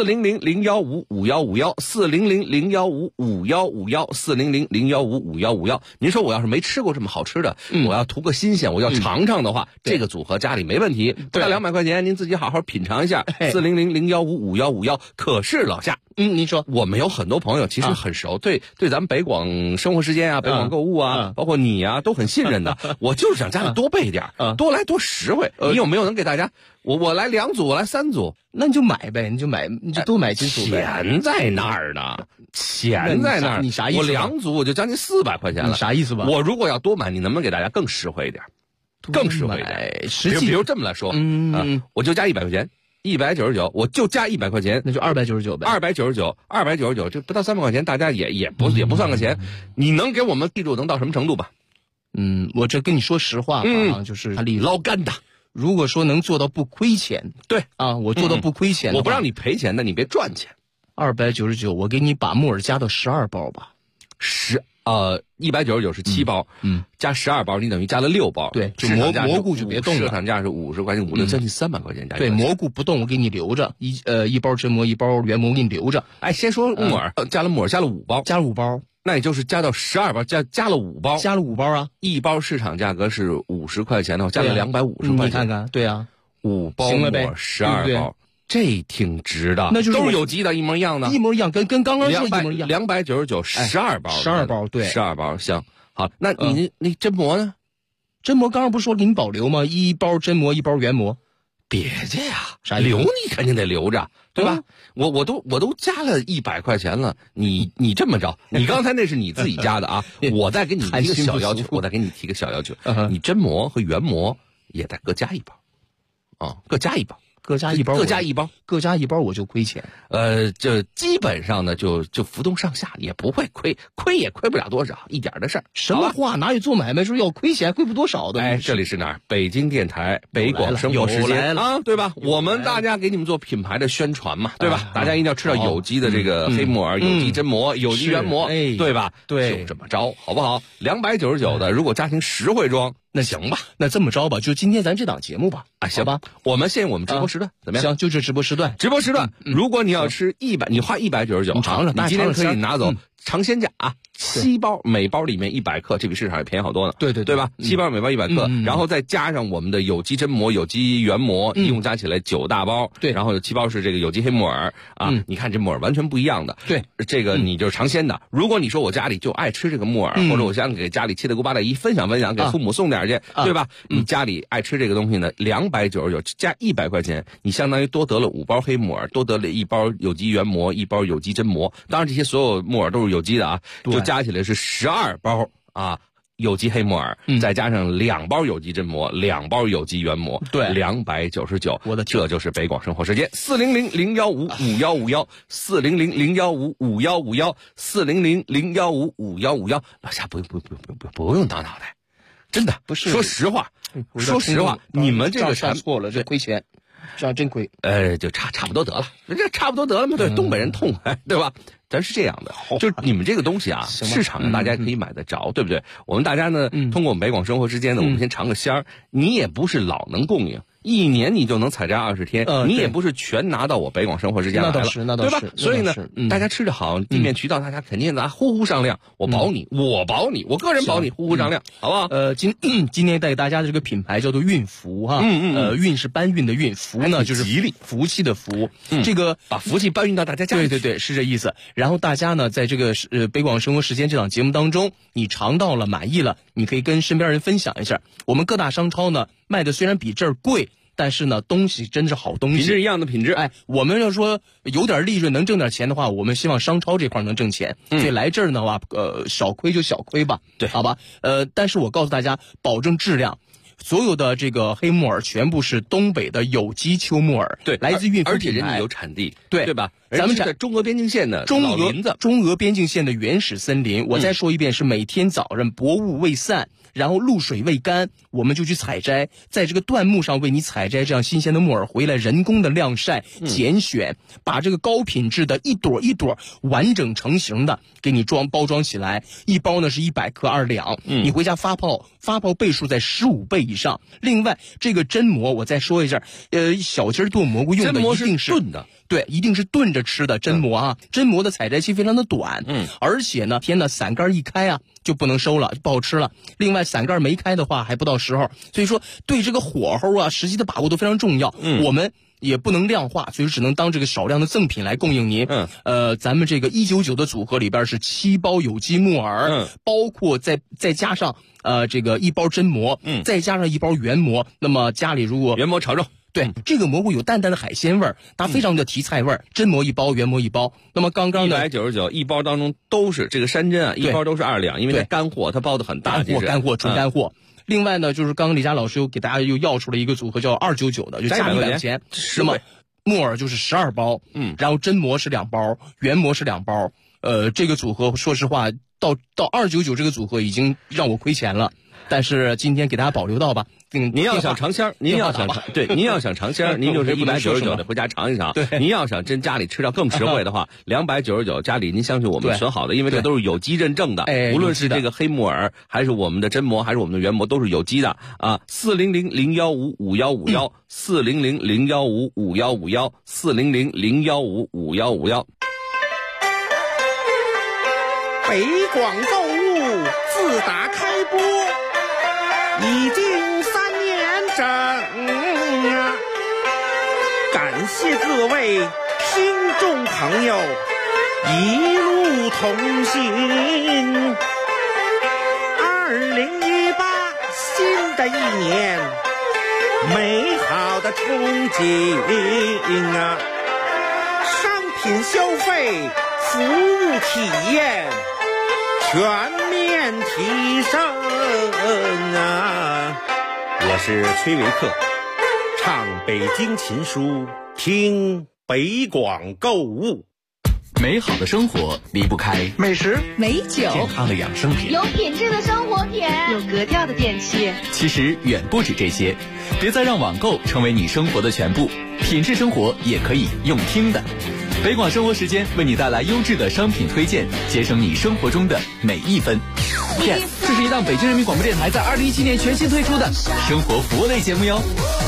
40001555151，400015551，400015551。您说我要是没吃过这么好吃的，我要图个新鲜，我要尝尝的话，这个组合家里没问题，不到200块钱，您自己好好品尝一下。40001555151。可是老夏，
您说，
我们有很多朋友其实很熟，对咱们北广生活时间啊，北广购物啊，包括你啊，都很信任的。我就是想家里多备点，多来多实惠。你有没有能给大家？我来2组，我来3组，
那你就买呗，你就多买几组呗。
钱在那儿呢，钱在那儿。
你啥意思？
我2组我就将近400块钱了。
你啥意思吧？
我如果要多买，你能不能给大家更实惠一点？更实惠一点。比如这么来说，我就加100块钱。199，我就加100块钱，
那就299呗。
299，这不到300块钱，大家也不算个钱。你能给我们记住能到什么程度吧？
我这跟你说实话吧，就是
捞干的。
如果说能做到不亏钱，
对
啊，我做到不亏钱，
我不让你赔钱，那你别赚钱。
299，我给你把木耳加到12包吧。
199是7包，加12包，你等于加了6包。
对，就蘑菇就别动了。
市场价是50块钱，5六将近300块钱。
对，蘑菇不动，我给你留着。一包真蘑，一包原蘑，我给你留着。
先说木耳，加了木耳，加了5包，
加了5包，
那也就是加到12包，加了5包，
加了5包啊！
一包市场价格是50块钱的话，加了250块钱。
你看看，对啊
，5包木耳12包。这挺值的，
那就是
都是有机的，一模一样的，
一模一样，跟刚刚说一模一样。
299 12包
，12包，对
，12包，行。好，那你真膜呢？
真膜刚刚不是说给你保留吗？一包真膜，一包原膜。
别介呀，留你肯定得留着，对吧？我都加了100块钱了，你这么着，你刚才那是你自己加的啊，我再给你提个小要求，你真膜和原膜也得各加1包，各加1包。
各加一包，各加一包，我就亏钱。
这基本上呢，就浮动上下，也不会亏也亏不了多少，一点的事儿。
什么话？哪有做买卖说要亏钱，亏不多少的？
这里是哪儿？北京电台北广生活时间啊，对吧？我们大家给你们做品牌的宣传嘛，对吧？大家一定要吃到有机的这个黑木耳、有机真膜、有机原膜，对吧？
对，
就这么着，好不好？299的，如果家庭实惠装。那行吧，
那这么着吧，就今天咱这档节目吧，
行吧。我们限我们直播时段怎么样？
行，就这直播时段。
如果你要吃100，你花199，
你尝尝，
你今天可以拿走尝鲜价啊，7包，每包里面100克，这比市场也便宜好多呢。对吧？7包每包100克，然后再加上我们的有机真膜、有机原膜，一共加起来9大包。
对，
然后有7包是这个有机黑木耳啊，你看这木耳完全不一样的。
对，
这个你就是尝鲜的。如果你说我家里就爱吃这个木耳，或者我想给家里七大姑八大姨分享分享，给父母送点去，对吧？你家里爱吃这个东西呢，299加100块钱，你相当于多得了5包黑木耳，多得了1包有机原膜，1包有机真膜。当然这些所有木耳都是有机的啊，就加起来是12包啊。有机黑木耳，再加上2包有机真膜，2包有机原膜，
对
，299。
我的
这就是北广生活时间，40001555151，400015551，400015551。老夏不用当脑袋，真的
不是。
说实话，你们这个
算错了，这亏钱，这样真亏。
就差不多得了，这差不多得了嘛，对，东北人痛快，对吧？咱是这样的，就是你们这个东西啊，市场上大家可以买得着，对不对？我们大家呢，通过我们北广生活之间呢，我们先尝个鲜儿。你也不是老能供应，1年你就能采摘20天，你也不是全拿到我北广生活之间来了，对吧？所以呢，大家吃得好，地面渠道大家肯定咱呼上量，我保你，我个人保你，呼上量，好不好？
今天带给大家的这个品牌叫做运福哈，运是搬运的运，福呢就是
吉利
福气的福，这个
把福气搬运到大家家里，
对，是这意思。然后大家呢，在这个北广生活时间这档节目当中，你尝到了满意了，你可以跟身边人分享一下。我们各大商超呢卖的虽然比这儿贵， 但是呢，东西真是好东西，
品质一样的品质。
哎，我们要说有点利润能挣点钱的话，我们希望商超这块能挣钱，所以来这儿的话，少亏就小亏吧，
对，
好吧。但是我告诉大家，保证质量。所有的这个黑木耳全部是东北的有机秋木耳，
对，
来自运丰
而且人家有产地，
对
吧？
咱们
在中俄边境线的
中俄边境线的原始森林，我再说一遍，是每天早上薄雾未散，然后露水未干，我们就去采摘，在这个椴木上为你采摘这样新鲜的木耳回来，人工的晾晒、拣选，把这个高品质的一朵一朵完整成型的给你包装起来，一包呢是100克2两，你回家发泡倍数在15倍以上。另外，这个榛蘑我再说一下，小鸡炖蘑菇用的一定是
炖的。
对，一定是炖着吃的榛蘑啊，榛蘑的采摘期非常的短，而且呢，天呐，伞盖一开啊就不能收了，不好吃了。另外，伞盖没开的话还不到时候，所以说对这个火候啊、时机的把握都非常重要。我们也不能量化，所以只能当这个少量的赠品来供应您。咱们这个199的组合里边是7包有机木耳，包括再加上这个1包榛蘑，再加上1包原蘑。那么家里如果
原蘑炒肉。
对，这个蘑菇有淡淡的海鲜味儿，它非常的提菜味儿。榛蘑1包，原蘑1包。那么刚刚呢
199一包当中都是这个山榛啊，一包都是2两，因为它干货，它包的很大，
干货纯干货。另外呢，就是刚刚李佳老师又给大家又要出了一个组合，叫299的，就加100块钱。那么木耳就是12包，然后榛蘑是2包，原蘑是2包。这个组合说实话，到299这个组合已经让我亏钱了。但是今天给大家保留到吧。
您要想尝鲜，您要想尝鲜，您就是199的回家尝一尝。
对，
您要想真家里吃到更实惠的话，299家里您相信我们选好的，因为这都是有机认证的。无论是这个黑木耳，还是我们的榛蘑，还是我们的原蘑，都是有机的啊。400-015-5151 400-015-5151 400-015-5151。
北广购物自打开播已经3年整啊！感谢各位听众朋友一路同行。2018新的一年，美好的憧憬啊！商品消费，服务体验全面提升啊！我是崔维克，唱北京琴书，听北广购物。
美好的生活离不开
美食、
美酒、
健康的养生品、
有品质的生活品、有格调的电器。
其实远不止这些，别再让网购成为你生活的全部，品质生活也可以用听的。北广生活时间为你带来优质的商品推荐，节省你生活中的每一分。Yes， 这是一档北京人民广播电台在2017年全新推出的生活服务类节目哟。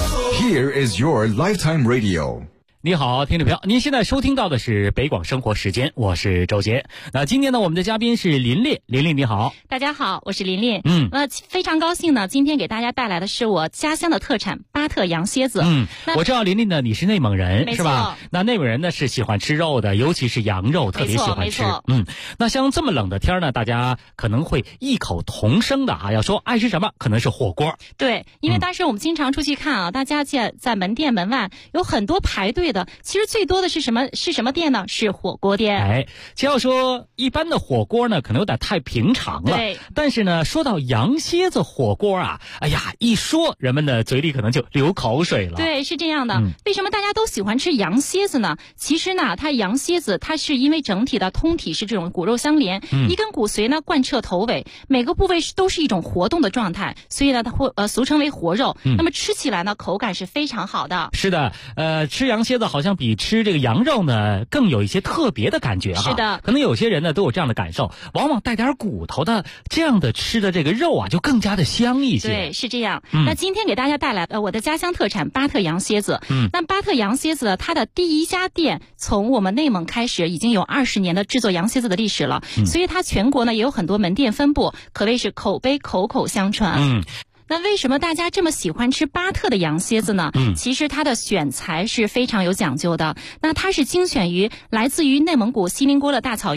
Here is your lifetime radio。
你好，听众朋友，您现在收听到的是北广生活时间，我是周杰。那今天呢，我们的嘉宾是琳琳，琳琳你好。
大家好，我是琳琳。非常高兴呢，今天给大家带来的是我家乡的特产巴特羊蝎子。
我知道琳琳呢，你是内蒙人是吧？那内蒙人呢是喜欢吃肉的，尤其是羊肉，特别喜欢吃。那像这么冷的天呢，大家可能会异口同声的要说爱吃什么，可能是火锅。
对，因为当时我们经常出去看啊，大家在门店门外有很多排队的，其实最多的是什么店呢？是火锅店。
只要说一般的火锅呢，可能有点太平常了。
对。
但是呢，说到羊蝎子火锅啊，哎呀，一说人们的嘴里可能就流口水了。
对，是这样的。为什么大家都喜欢吃羊蝎子呢？其实呢，它羊蝎子它是因为整体的通体是这种骨肉相连，一根骨髓呢贯彻头尾，每个部位都是一种活动的状态，所以呢，它会俗称为活肉。那么吃起来呢，口感是非常好的。
是的，吃羊蝎子好像比吃这个羊肉呢更有一些特别的感觉哈。
是的，
可能有些人呢都有这样的感受，往往带点骨头的这样的吃的这个肉啊，就更加的香一些。
对，是这样。那今天给大家带来我的家乡特产巴特羊蝎子。那巴特羊蝎子它的第一家店从我们内蒙开始，已经有20年的制作羊蝎子的历史了，所以它全国呢也有很多门店分布，可谓是口碑口口相传。那为什么大家这么喜欢吃巴特的羊蝎子呢？其实它的选材是非常有讲究的。那它是精选于来自于内蒙古锡林郭勒大草原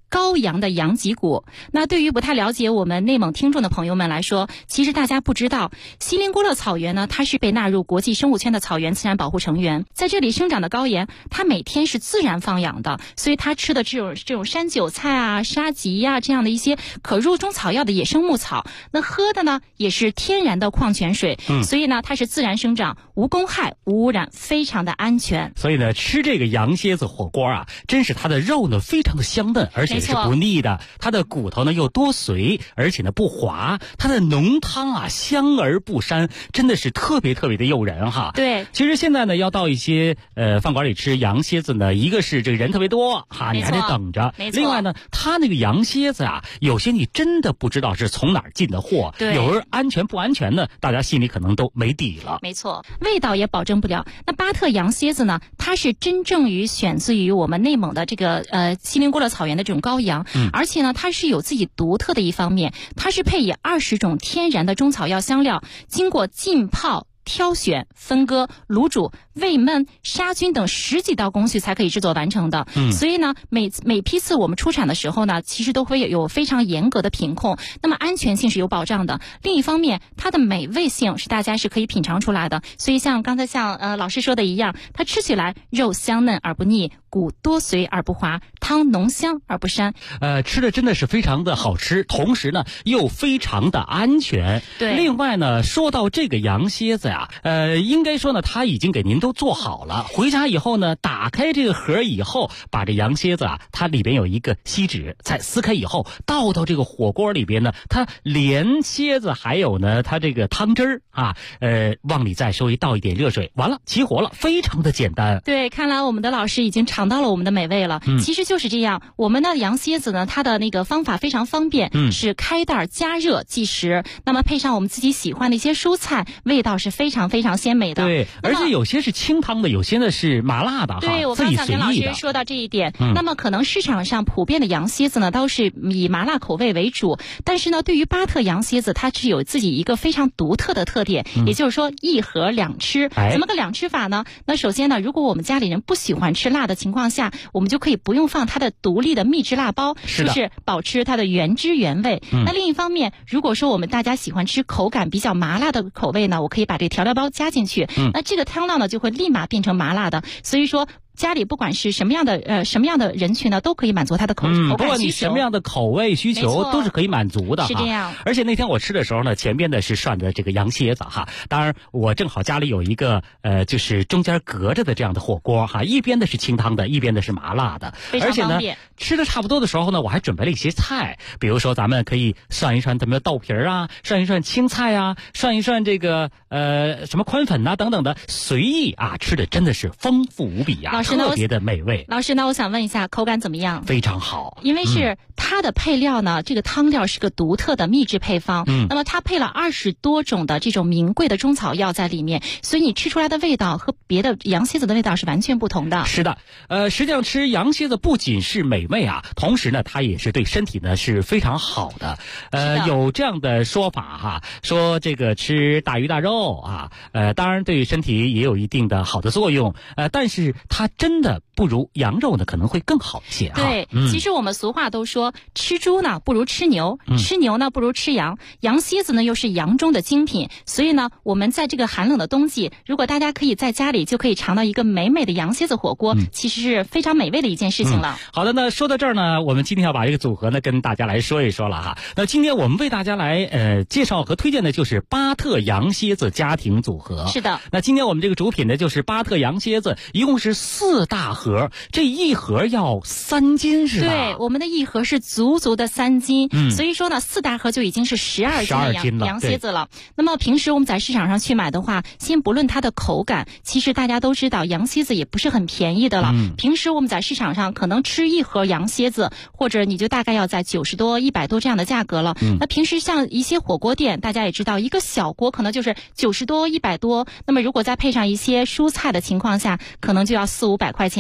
高阳的阳脊骨。那对于不太了解我们内蒙听众的朋友们来说，其实大家不知道，锡林郭勒草原呢，它是被纳入国际生物圈的草原自然保护成员。在这里生长的高原，它每天是自然放养的，所以它吃的这种山韭菜啊、沙棘呀这样的一些可入中草药的野生牧草，那喝的呢也是天然的矿泉水，所以呢它是自然生长，无公害、无污染，非常的安全。
所以呢，吃这个羊蝎子火锅啊，真是它的肉呢非常的香嫩，而且是不腻的。它的骨头呢又多髓，而且呢不滑。它的浓汤啊香而不膻，真的是特别特别的诱人哈。
对，
其实现在呢要到一些饭馆里吃羊蝎子呢，一个是这个人特别多哈，你还得等着。另外呢，它那个羊蝎子啊，有些你真的不知道是从哪儿进的货，有人安全不安全呢，大家心里可能都没底了。
没错，味道也保证不了。那巴特羊蝎子呢，它是真正选自于我们内蒙的这个锡林郭勒草原的这种羔羊，而且呢，它是有自己独特的一方面，它是配以20种天然的中草药香料，经过浸泡、挑选、分割、卤煮、煨焖、杀菌等10几道工序才可以制作完成的。所以呢，每批次我们出产的时候呢，其实都会有非常严格的品控，那么安全性是有保障的。另一方面，它的美味性是大家是可以品尝出来的。所以像刚才老师说的一样，它吃起来肉香嫩而不腻，骨多髓而不滑，汤浓香而不膻。
吃的真的是非常的好吃，同时呢又非常的安全。
对。
另外呢，说到这个羊蝎子呀，应该说呢，它已经给您都做好了。回家以后呢，打开这个盒以后，把这羊蝎子啊，它里边有一个锡纸，再撕开以后倒到这个火锅里边呢，它连蝎子还有呢它这个汤汁儿啊，往里再稍微倒一点热水，完了起火了，非常的简单。
对，看来我们的老师已经尝到了我们的美味了。其实就是这样，我们的羊蝎子呢，它的那个方法非常方便，是开袋加热即食，那么配上我们自己喜欢的一些蔬菜，味道是非常非常鲜美的。
对，而且有些是清汤的，有些呢是麻辣的哈。
对，我刚想跟老师说到这一点。那么可能市场上普遍的羊蝎子呢，都是以麻辣口味为主，但是呢，对于巴特羊蝎子，它是有自己一个非常独特的特点，也就是说一盒两吃。怎么个两吃法呢？那首先呢，如果我们家里人不喜欢吃辣的情况下，我们就可以不用放它的独立的秘制辣包，就是保持它的原汁原味。那另一方面，如果说我们大家喜欢吃口感比较麻辣的口味呢，我可以把这个调料包加进去，那这个汤料呢就会立马变成麻辣的。所以说家里不管是什么样的人群呢，都可以满足他的口感需求。
不管你什么样的口味需求都是可以满足的。
是这样。
而且那天我吃的时候呢，前边的是涮的这个羊蝎子哈，当然我正好家里有一个就是中间隔着的这样的火锅哈，一边的是清汤的，一边的是麻辣的。而且呢，吃的差不多的时候呢，我还准备了一些菜，比如说咱们可以涮一涮咱们的豆皮啊，涮一涮青菜啊，涮一涮这个什么宽粉啊等等的，随意啊，吃的真的是丰富无比啊。特别的美味。
老师呢，我想问一下，口感怎么样？
非常好，
因为是它的配料呢，这个汤料是个独特的秘制配方，那么它配了20多种的这种名贵的中草药在里面，所以你吃出来的味道和别的羊蝎子的味道是完全不同的。
是的，实际上吃羊蝎子不仅是美味啊，同时呢，它也是对身体呢是非常好的。有这样的说法哈，说这个吃大鱼大肉啊，当然对身体也有一定的好的作用，但是它真的不如羊肉呢，可能会更好一些哈。
对，其实我们俗话都说，吃猪呢不如吃牛，吃牛呢不如吃羊，羊蝎子呢又是羊中的精品，所以呢，我们在这个寒冷的冬季，如果大家可以在家里就可以尝到一个美美的羊蝎子火锅，其实是非常美味的一件事情了。
好的，那说到这儿呢，我们今天要把这个组合呢跟大家来说一说了哈。那今天我们为大家来介绍和推荐的就是巴特羊蝎子家庭组合。
是的。
那今天我们这个主品呢就是巴特羊蝎子，一共是4大盒，这一盒要3斤是吧？
对，我们的一盒是足足的3斤，所以说呢，4大盒就已经是12斤的羊蝎子了。那么平时我们在市场上去买的话，先不论它的口感，其实大家都知道羊蝎子也不是很便宜的了。平时我们在市场上可能吃一盒羊蝎子，或者你就大概要在90多、100多这样的价格了。那平时像一些火锅店，大家也知道，一个小锅可能就是90多、100多，那么如果再配上一些蔬菜的情况下，可能就要400-500块钱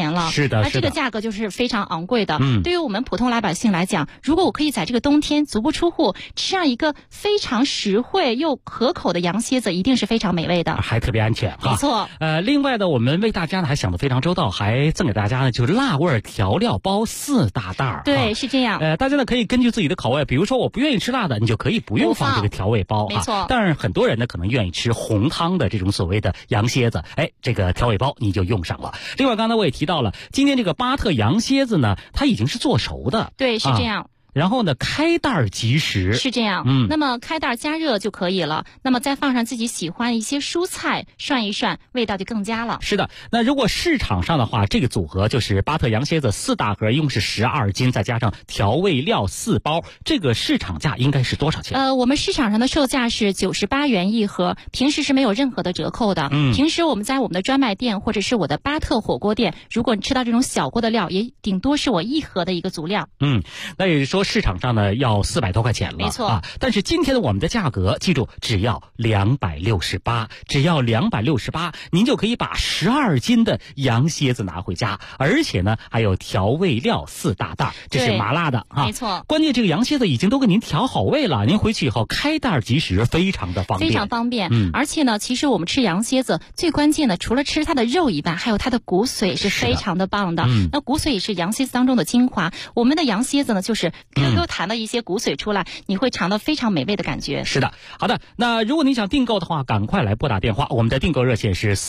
钱了。
是的，
那这个价格就是非常昂贵的。
嗯，
对于我们普通老百姓来讲，如果我可以在这个冬天足不出户吃上一个非常实惠又可口的羊蝎子，一定是非常美味的，
还特别安全。
没错。
另外呢，我们为大家呢还想得非常周到，还赠给大家呢就是辣味调料包4大袋。
对，是这样。
大家呢可以根据自己的口味，比如说我不愿意吃辣的，你就可以不用放这个调味包。
没错。
但是很多人呢可能愿意吃红汤的这种所谓的羊蝎子，这个调味包你就用上了。另外刚才我也提到了，今天这个巴特羊蝎子呢，它已经是做熟的。
对，是这样。
然后呢，开袋即食，
是这样。那么开袋加热就可以了。那么再放上自己喜欢一些蔬菜，涮一涮，味道就更佳了。
是的。那如果市场上的话，这个组合就是巴特羊蝎子4大盒，一共是12斤，再加上调味料4包，这个市场价应该是多少钱？
我们市场上的售价是98元一盒，平时是没有任何的折扣的。平时我们在我们的专卖店或者是我的巴特火锅店，如果你吃到这种小锅的料，也顶多是我1盒的一个足量。
那也就是说市场上呢要400多块钱了，
没错
但是今天的我们的价格，记住只要268，只要268，您就可以把12斤的羊蝎子拿回家，而且呢还有调味料4大袋，这是麻辣的
没错。
关键这个羊蝎子已经都给您调好味了，您回去以后开袋即食，非常的方便，
非常方便。而且呢，其实我们吃羊蝎子最关键的，除了吃它的肉以外，还有它的骨髓是非常的棒的。那骨髓也是羊蝎子当中的精华。我们的羊蝎子呢，就是 QQ 弹的一些骨髓出来，你会尝到非常美味的感觉。
是的。好的，那如果您想订购的话，赶快来拨打电话，我们的订购热线是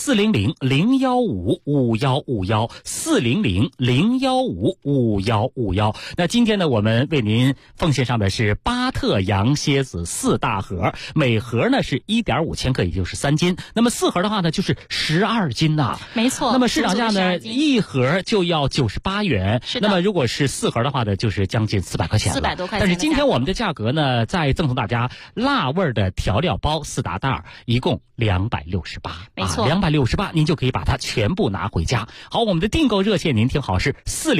400-015-5151，400-015-5151。那今天呢，我们为您奉献上的是巴特羊蝎子4大盒，每盒呢是1.5千克，也就是3斤。那么4盒的话呢，就是12斤呐。
没错。
那么市场价呢，一盒就要98元。
是的。
那么如果是4盒的话呢，就是将近400块钱了。
400多块钱。
但是今天我们的价格呢，再赠送大家辣味的调料包4大袋，一共268。
没错
，268，您就可以把它全部拿回家。好，我们的订购热线您听好，是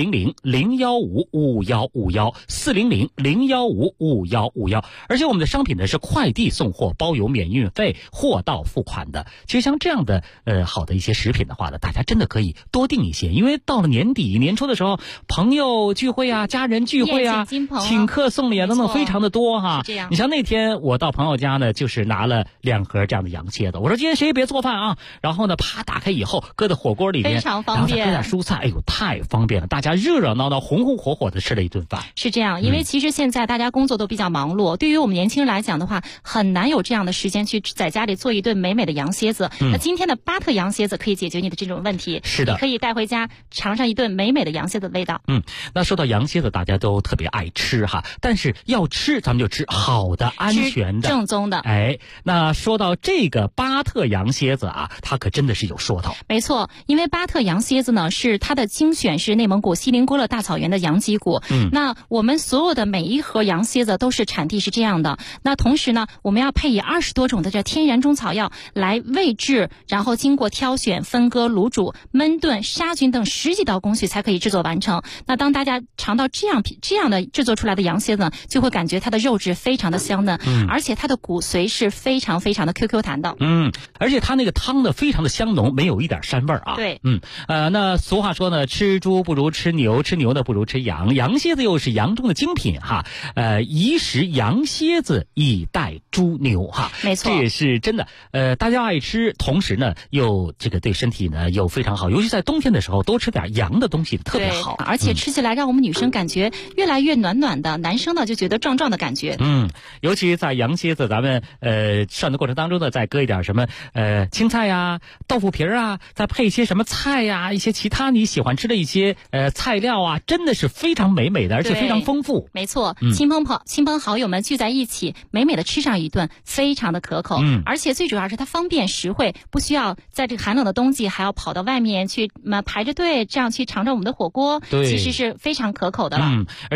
400-015-5151，400-015-5151。而且我们的商品呢是快递送货，包邮免运费，货到付款的。其实像这样的好的一些食品的话呢，大家真的可以多订一些，因为到了年底年初的时候，朋友聚会啊，家人聚会啊，请客送礼啊等等非常的多哈。
这样。
你像那天我到朋友家呢，就是拿了2盒这样的羊蝎子，我说今天谁也别做饭啊，然后呢啪打开以后搁在火锅里面，
非常方便，
然后再搁点蔬菜，哎呦太方便了，大家热热闹闹红红火火的吃了一顿饭。
是这样，因为其实现在大家工作都比较忙碌，对于我们年轻人来讲的话，很难有这样的时间去在家里做一顿美美的羊蝎子。那今天的巴特羊蝎子可以解决你的这种问题。
是的。
你可以带回家尝上一顿美美的羊蝎子的味道。
那说到羊蝎子，大家都特别爱吃哈，但是要吃咱们就吃好的、安全的、
正宗的。
那说到这个巴特羊蝎子啊，它可真的是有说头。
没错，因为巴特羊蝎子呢，是它的精选是内蒙古锡林郭勒大草原的羊脊骨。那我们所有的每一盒羊蝎子都是产地是这样的。那同时呢，我们要配以20多种的这天然中草药来喂制，然后经过挑选、分割、卤煮、焖炖、杀菌等10几道工序才可以制作完成。那当大家尝到这样的制作出来的羊蝎子呢，就会感觉它的肉质非常的香嫩，而且它的骨髓是非常非常的 QQ 弹的。
而且它那个汤呢非常的香浓，没有一点膻味啊。
对。
那俗话说呢，吃猪不如吃牛，吃牛呢不如吃羊，羊蝎子又是羊中的精品哈。宜食羊蝎子以待猪牛哈。
没错。
这也是真的。大家爱吃，同时呢又这个对身体呢又非常好，尤其在冬天的时候多吃点羊的东西特别好。
而且吃起来让我们女生感觉越来越暖暖的，男生呢就觉得壮壮的感觉。
尤其在羊蝎子咱们涮的过程当中呢，再搁一点什么青菜呀、豆腐皮啊，再配一些什么菜呀、一些其他你喜欢吃的一些菜料啊，真的是非常美美的，而且非常丰富。
没错。亲朋好友们聚在一起，美美的吃上一顿，非常的可口。而且最主要是它方便实惠，不需要在这个寒冷的冬季还要跑到外面去排着队，这样去尝尝我们的火锅，其实是非常可口的了。
而且有人说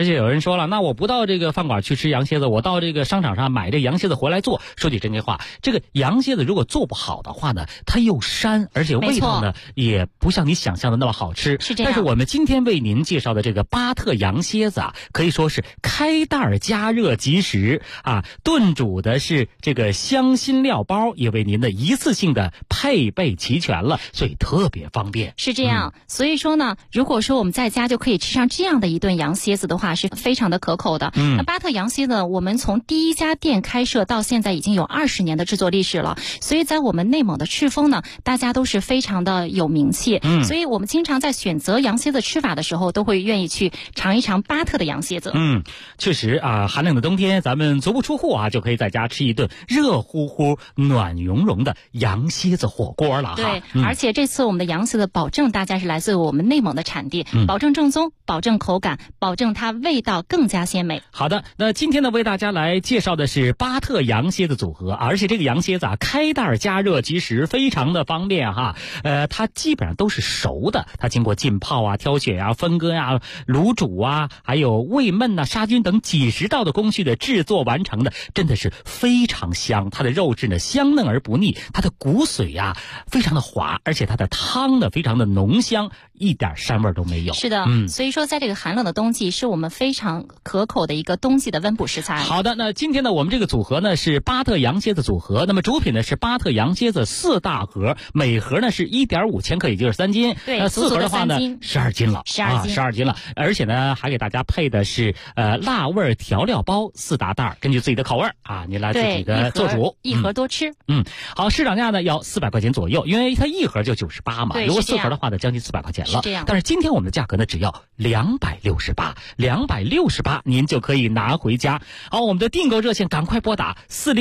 说了，那我不到这个饭馆去吃羊蝎子，我到这个商场上买这羊蝎子回来做。说句真心话，这个羊蝎子如果做不好的话呢，它又膻，而且味道呢也不像你想象的那么好吃。
是这样。
但是我们今天为您介绍的这个巴特羊蝎子啊，可以说是开袋加热即食啊，炖煮的是这个香辛料包，也为您的一次性的配备齐全了，所以特别方便。
是这样。所以说呢，如果说我们在家就可以吃上这样的一顿羊蝎子的话，是非常的可口的。那巴特羊蝎子，我们从第一家店开设到现在已经有20年的制作历史了，所以在我们内蒙的赤峰呢，大家都是非常的有名气。所以我们经常在选择羊蝎子吃法的时候，都会愿意去尝一尝巴特的羊蝎子。
确实啊，寒冷的冬天，咱们足不出户啊，就可以在家吃一顿热乎乎、暖融融的羊蝎子火锅了哈。
对，而且这次我们的羊蝎子保证大家是来自于我们内蒙的产地，保证正宗，保证口感，保证它味道更加鲜美。
好的，那今天呢，为大家来介绍的是巴特羊蝎子组合，而且这个羊蝎子啊，开袋加热即食，非常的方便哈。它基本上都是熟的，它经过浸泡啊、挑选啊、分割啊、卤煮啊，还有味焖啊、杀菌等几十道的工序的制作完成的，真的是非常香。它的肉质呢香嫩而不腻，它的骨髓啊非常的滑，而且它的汤呢非常的浓香，一点膻味都没有。
是的，所以说在这个寒冷的冬季，是我们非常可口的一个冬季的温补食材。
好的，那今天呢，我们这个组合呢是巴特羊蝎子组合，那么主品呢是巴特羊蝎子4大盒，每盒呢是1.5千克，也就是3斤。
对
，4盒的话呢12斤了，12斤了，而且呢还给大家配的是辣味调料包4大袋，根据自己的口味啊，你来自己的做主，
一盒多吃。
好，市场价呢要400块钱左右，因为它一盒就98嘛，如果4盒的话呢将近400块钱了。
是这样。
但是今天我们的价格呢只要268，您就可以拿回家。好，我们的订购热线赶快拨打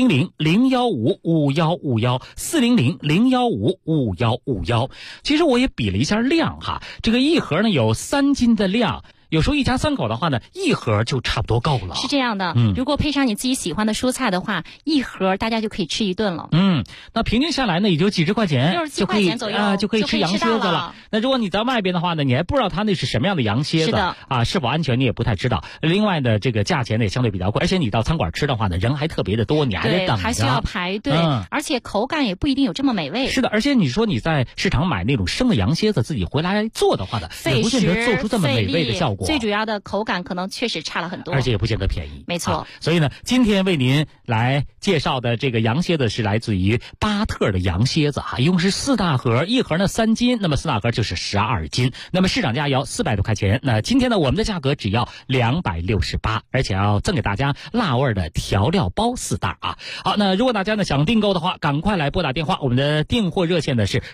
400-015-5151，400-015-5151。其实我也比了一下量哈，这个一盒呢有3斤的量。有时候一家3口的话呢，一盒就差不多够了。
是这样的，如果配上你自己喜欢的蔬菜的话，一盒大家就可以吃一顿了。
那平均下来呢，也就几十块钱
就可以
就可以吃羊蝎子了。那如果你在外边的话呢，你还不知道它那是什么样的羊蝎子，
是的
啊，是否安全你也不太知道。另外呢，这个价钱呢也相对比较贵，而且你到餐馆吃的话呢，人还特别的多，你还得等着，
还需要排队，而且口感也不一定有这么美味。
是的，而且你说你在市场买那种生的羊蝎子自己回来做的话呢，也不见得做出这么美味的效果。
最主要的口感可能确实差了很多，
而且也不见得便宜。
没错，
所以呢，今天为您来介绍的这个羊蝎子是来自于巴特的羊蝎子一共是4大盒，一盒呢3斤，那么4大盒就是12斤，那么市场价要400多块钱。那今天呢，我们的价格只要268，而且要赠给大家辣味的调料包4袋啊。好，那如果大家呢想订购的话，赶快来拨打电话，我们的订货热线呢是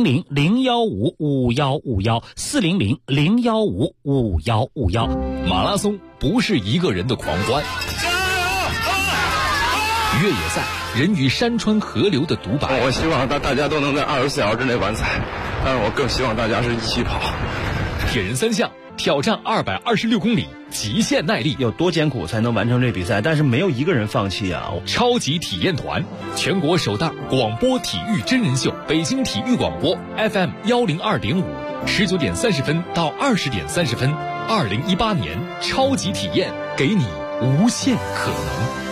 400-015-5151，400-015-5151。
马拉松不是一个人的狂欢，越野赛人与山川河流的独白。
我希望大家都能在24小时之内完赛，但是我更希望大家是一起跑。
铁人3项挑战226公里，极限耐力，
有多艰苦才能完成这比赛？但是没有一个人放弃啊！
超级体验团，全国首档广播体育真人秀，北京体育广播 FM 102.5，19点30分到20点30分，2018年超级体验，给你无限可能。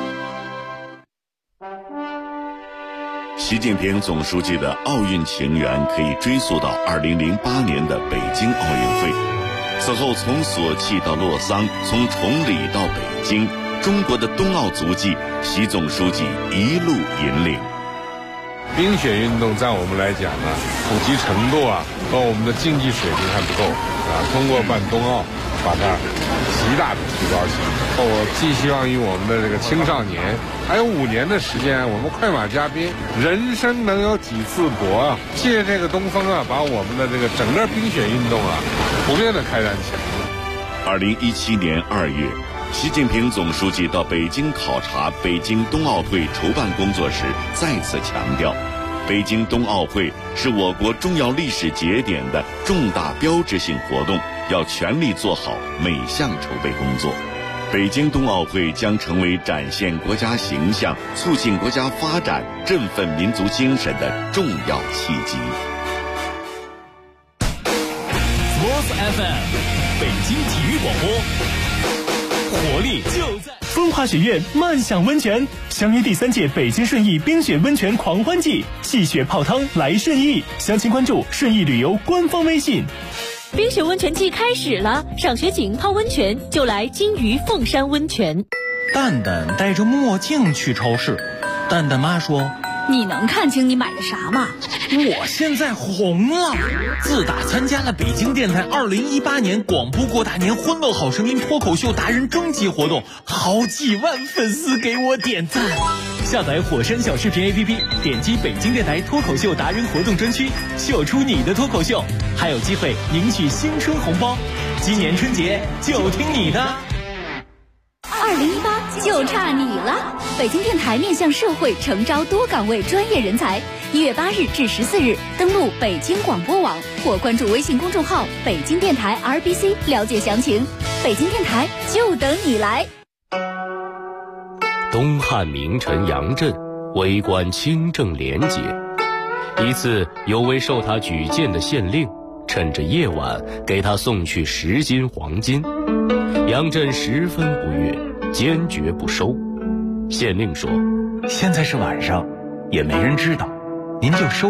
习近平总书记的奥运情缘可以追溯到2008年的北京奥运会。此后，从索契到洛桑，从崇礼到北京，中国的冬奥足迹，习总书记一路引领。
冰雪运动在我们来讲呢，普及程度和我们的竞技水平还不够通过办冬奥，把它极大的提高起来。我寄希望于我们的这个青少年，还有5年的时间，我们快马加鞭，人生能有几次搏借这个东风把我们的这个整个冰雪运动普遍的开展起来。
2017年2月，习近平总书记到北京考察北京冬奥会筹办工作时，再次强调，北京冬奥会是我国重要历史节点的重大标志性活动，要全力做好每项筹备工作。北京冬奥会将成为展现国家形象、促进国家发展、振奋民族精神的重要契机。
Sports FM， 北京体育广播。
活力就在风华雪苑漫享温泉，相约第3届北京顺义冰雪温泉狂欢季，戏雪泡汤来顺义，详情关注顺义旅游官方微信。
冰雪温泉季开始了，赏雪景泡温泉就来金鱼凤山温泉。
蛋蛋戴着墨镜去超市，蛋蛋妈说：“
你能看清你买的啥吗？”
我现在红了，自打参加了北京电台2018年广播过大年欢乐好声音脱口秀达人征集活动，好几万粉丝给我点赞。下载火山小视频 APP， 点击北京电台脱口秀达人活动专区，秀出你的脱口秀，还有机会赢取新春红包。今年春节就听你的。
2018就差你了！北京电台面向社会诚招多岗位专业人才，1月8日至14日，登录北京广播网或关注微信公众号北京电台 RBC 了解详情。北京电台就等你来。
东汉名臣杨震为官清正廉洁，一次有位受他举荐的县令趁着夜晚给他送去10斤黄金，杨震十分不悦，坚决不收。县令说：“
现在是晚上，也没人知道，您就收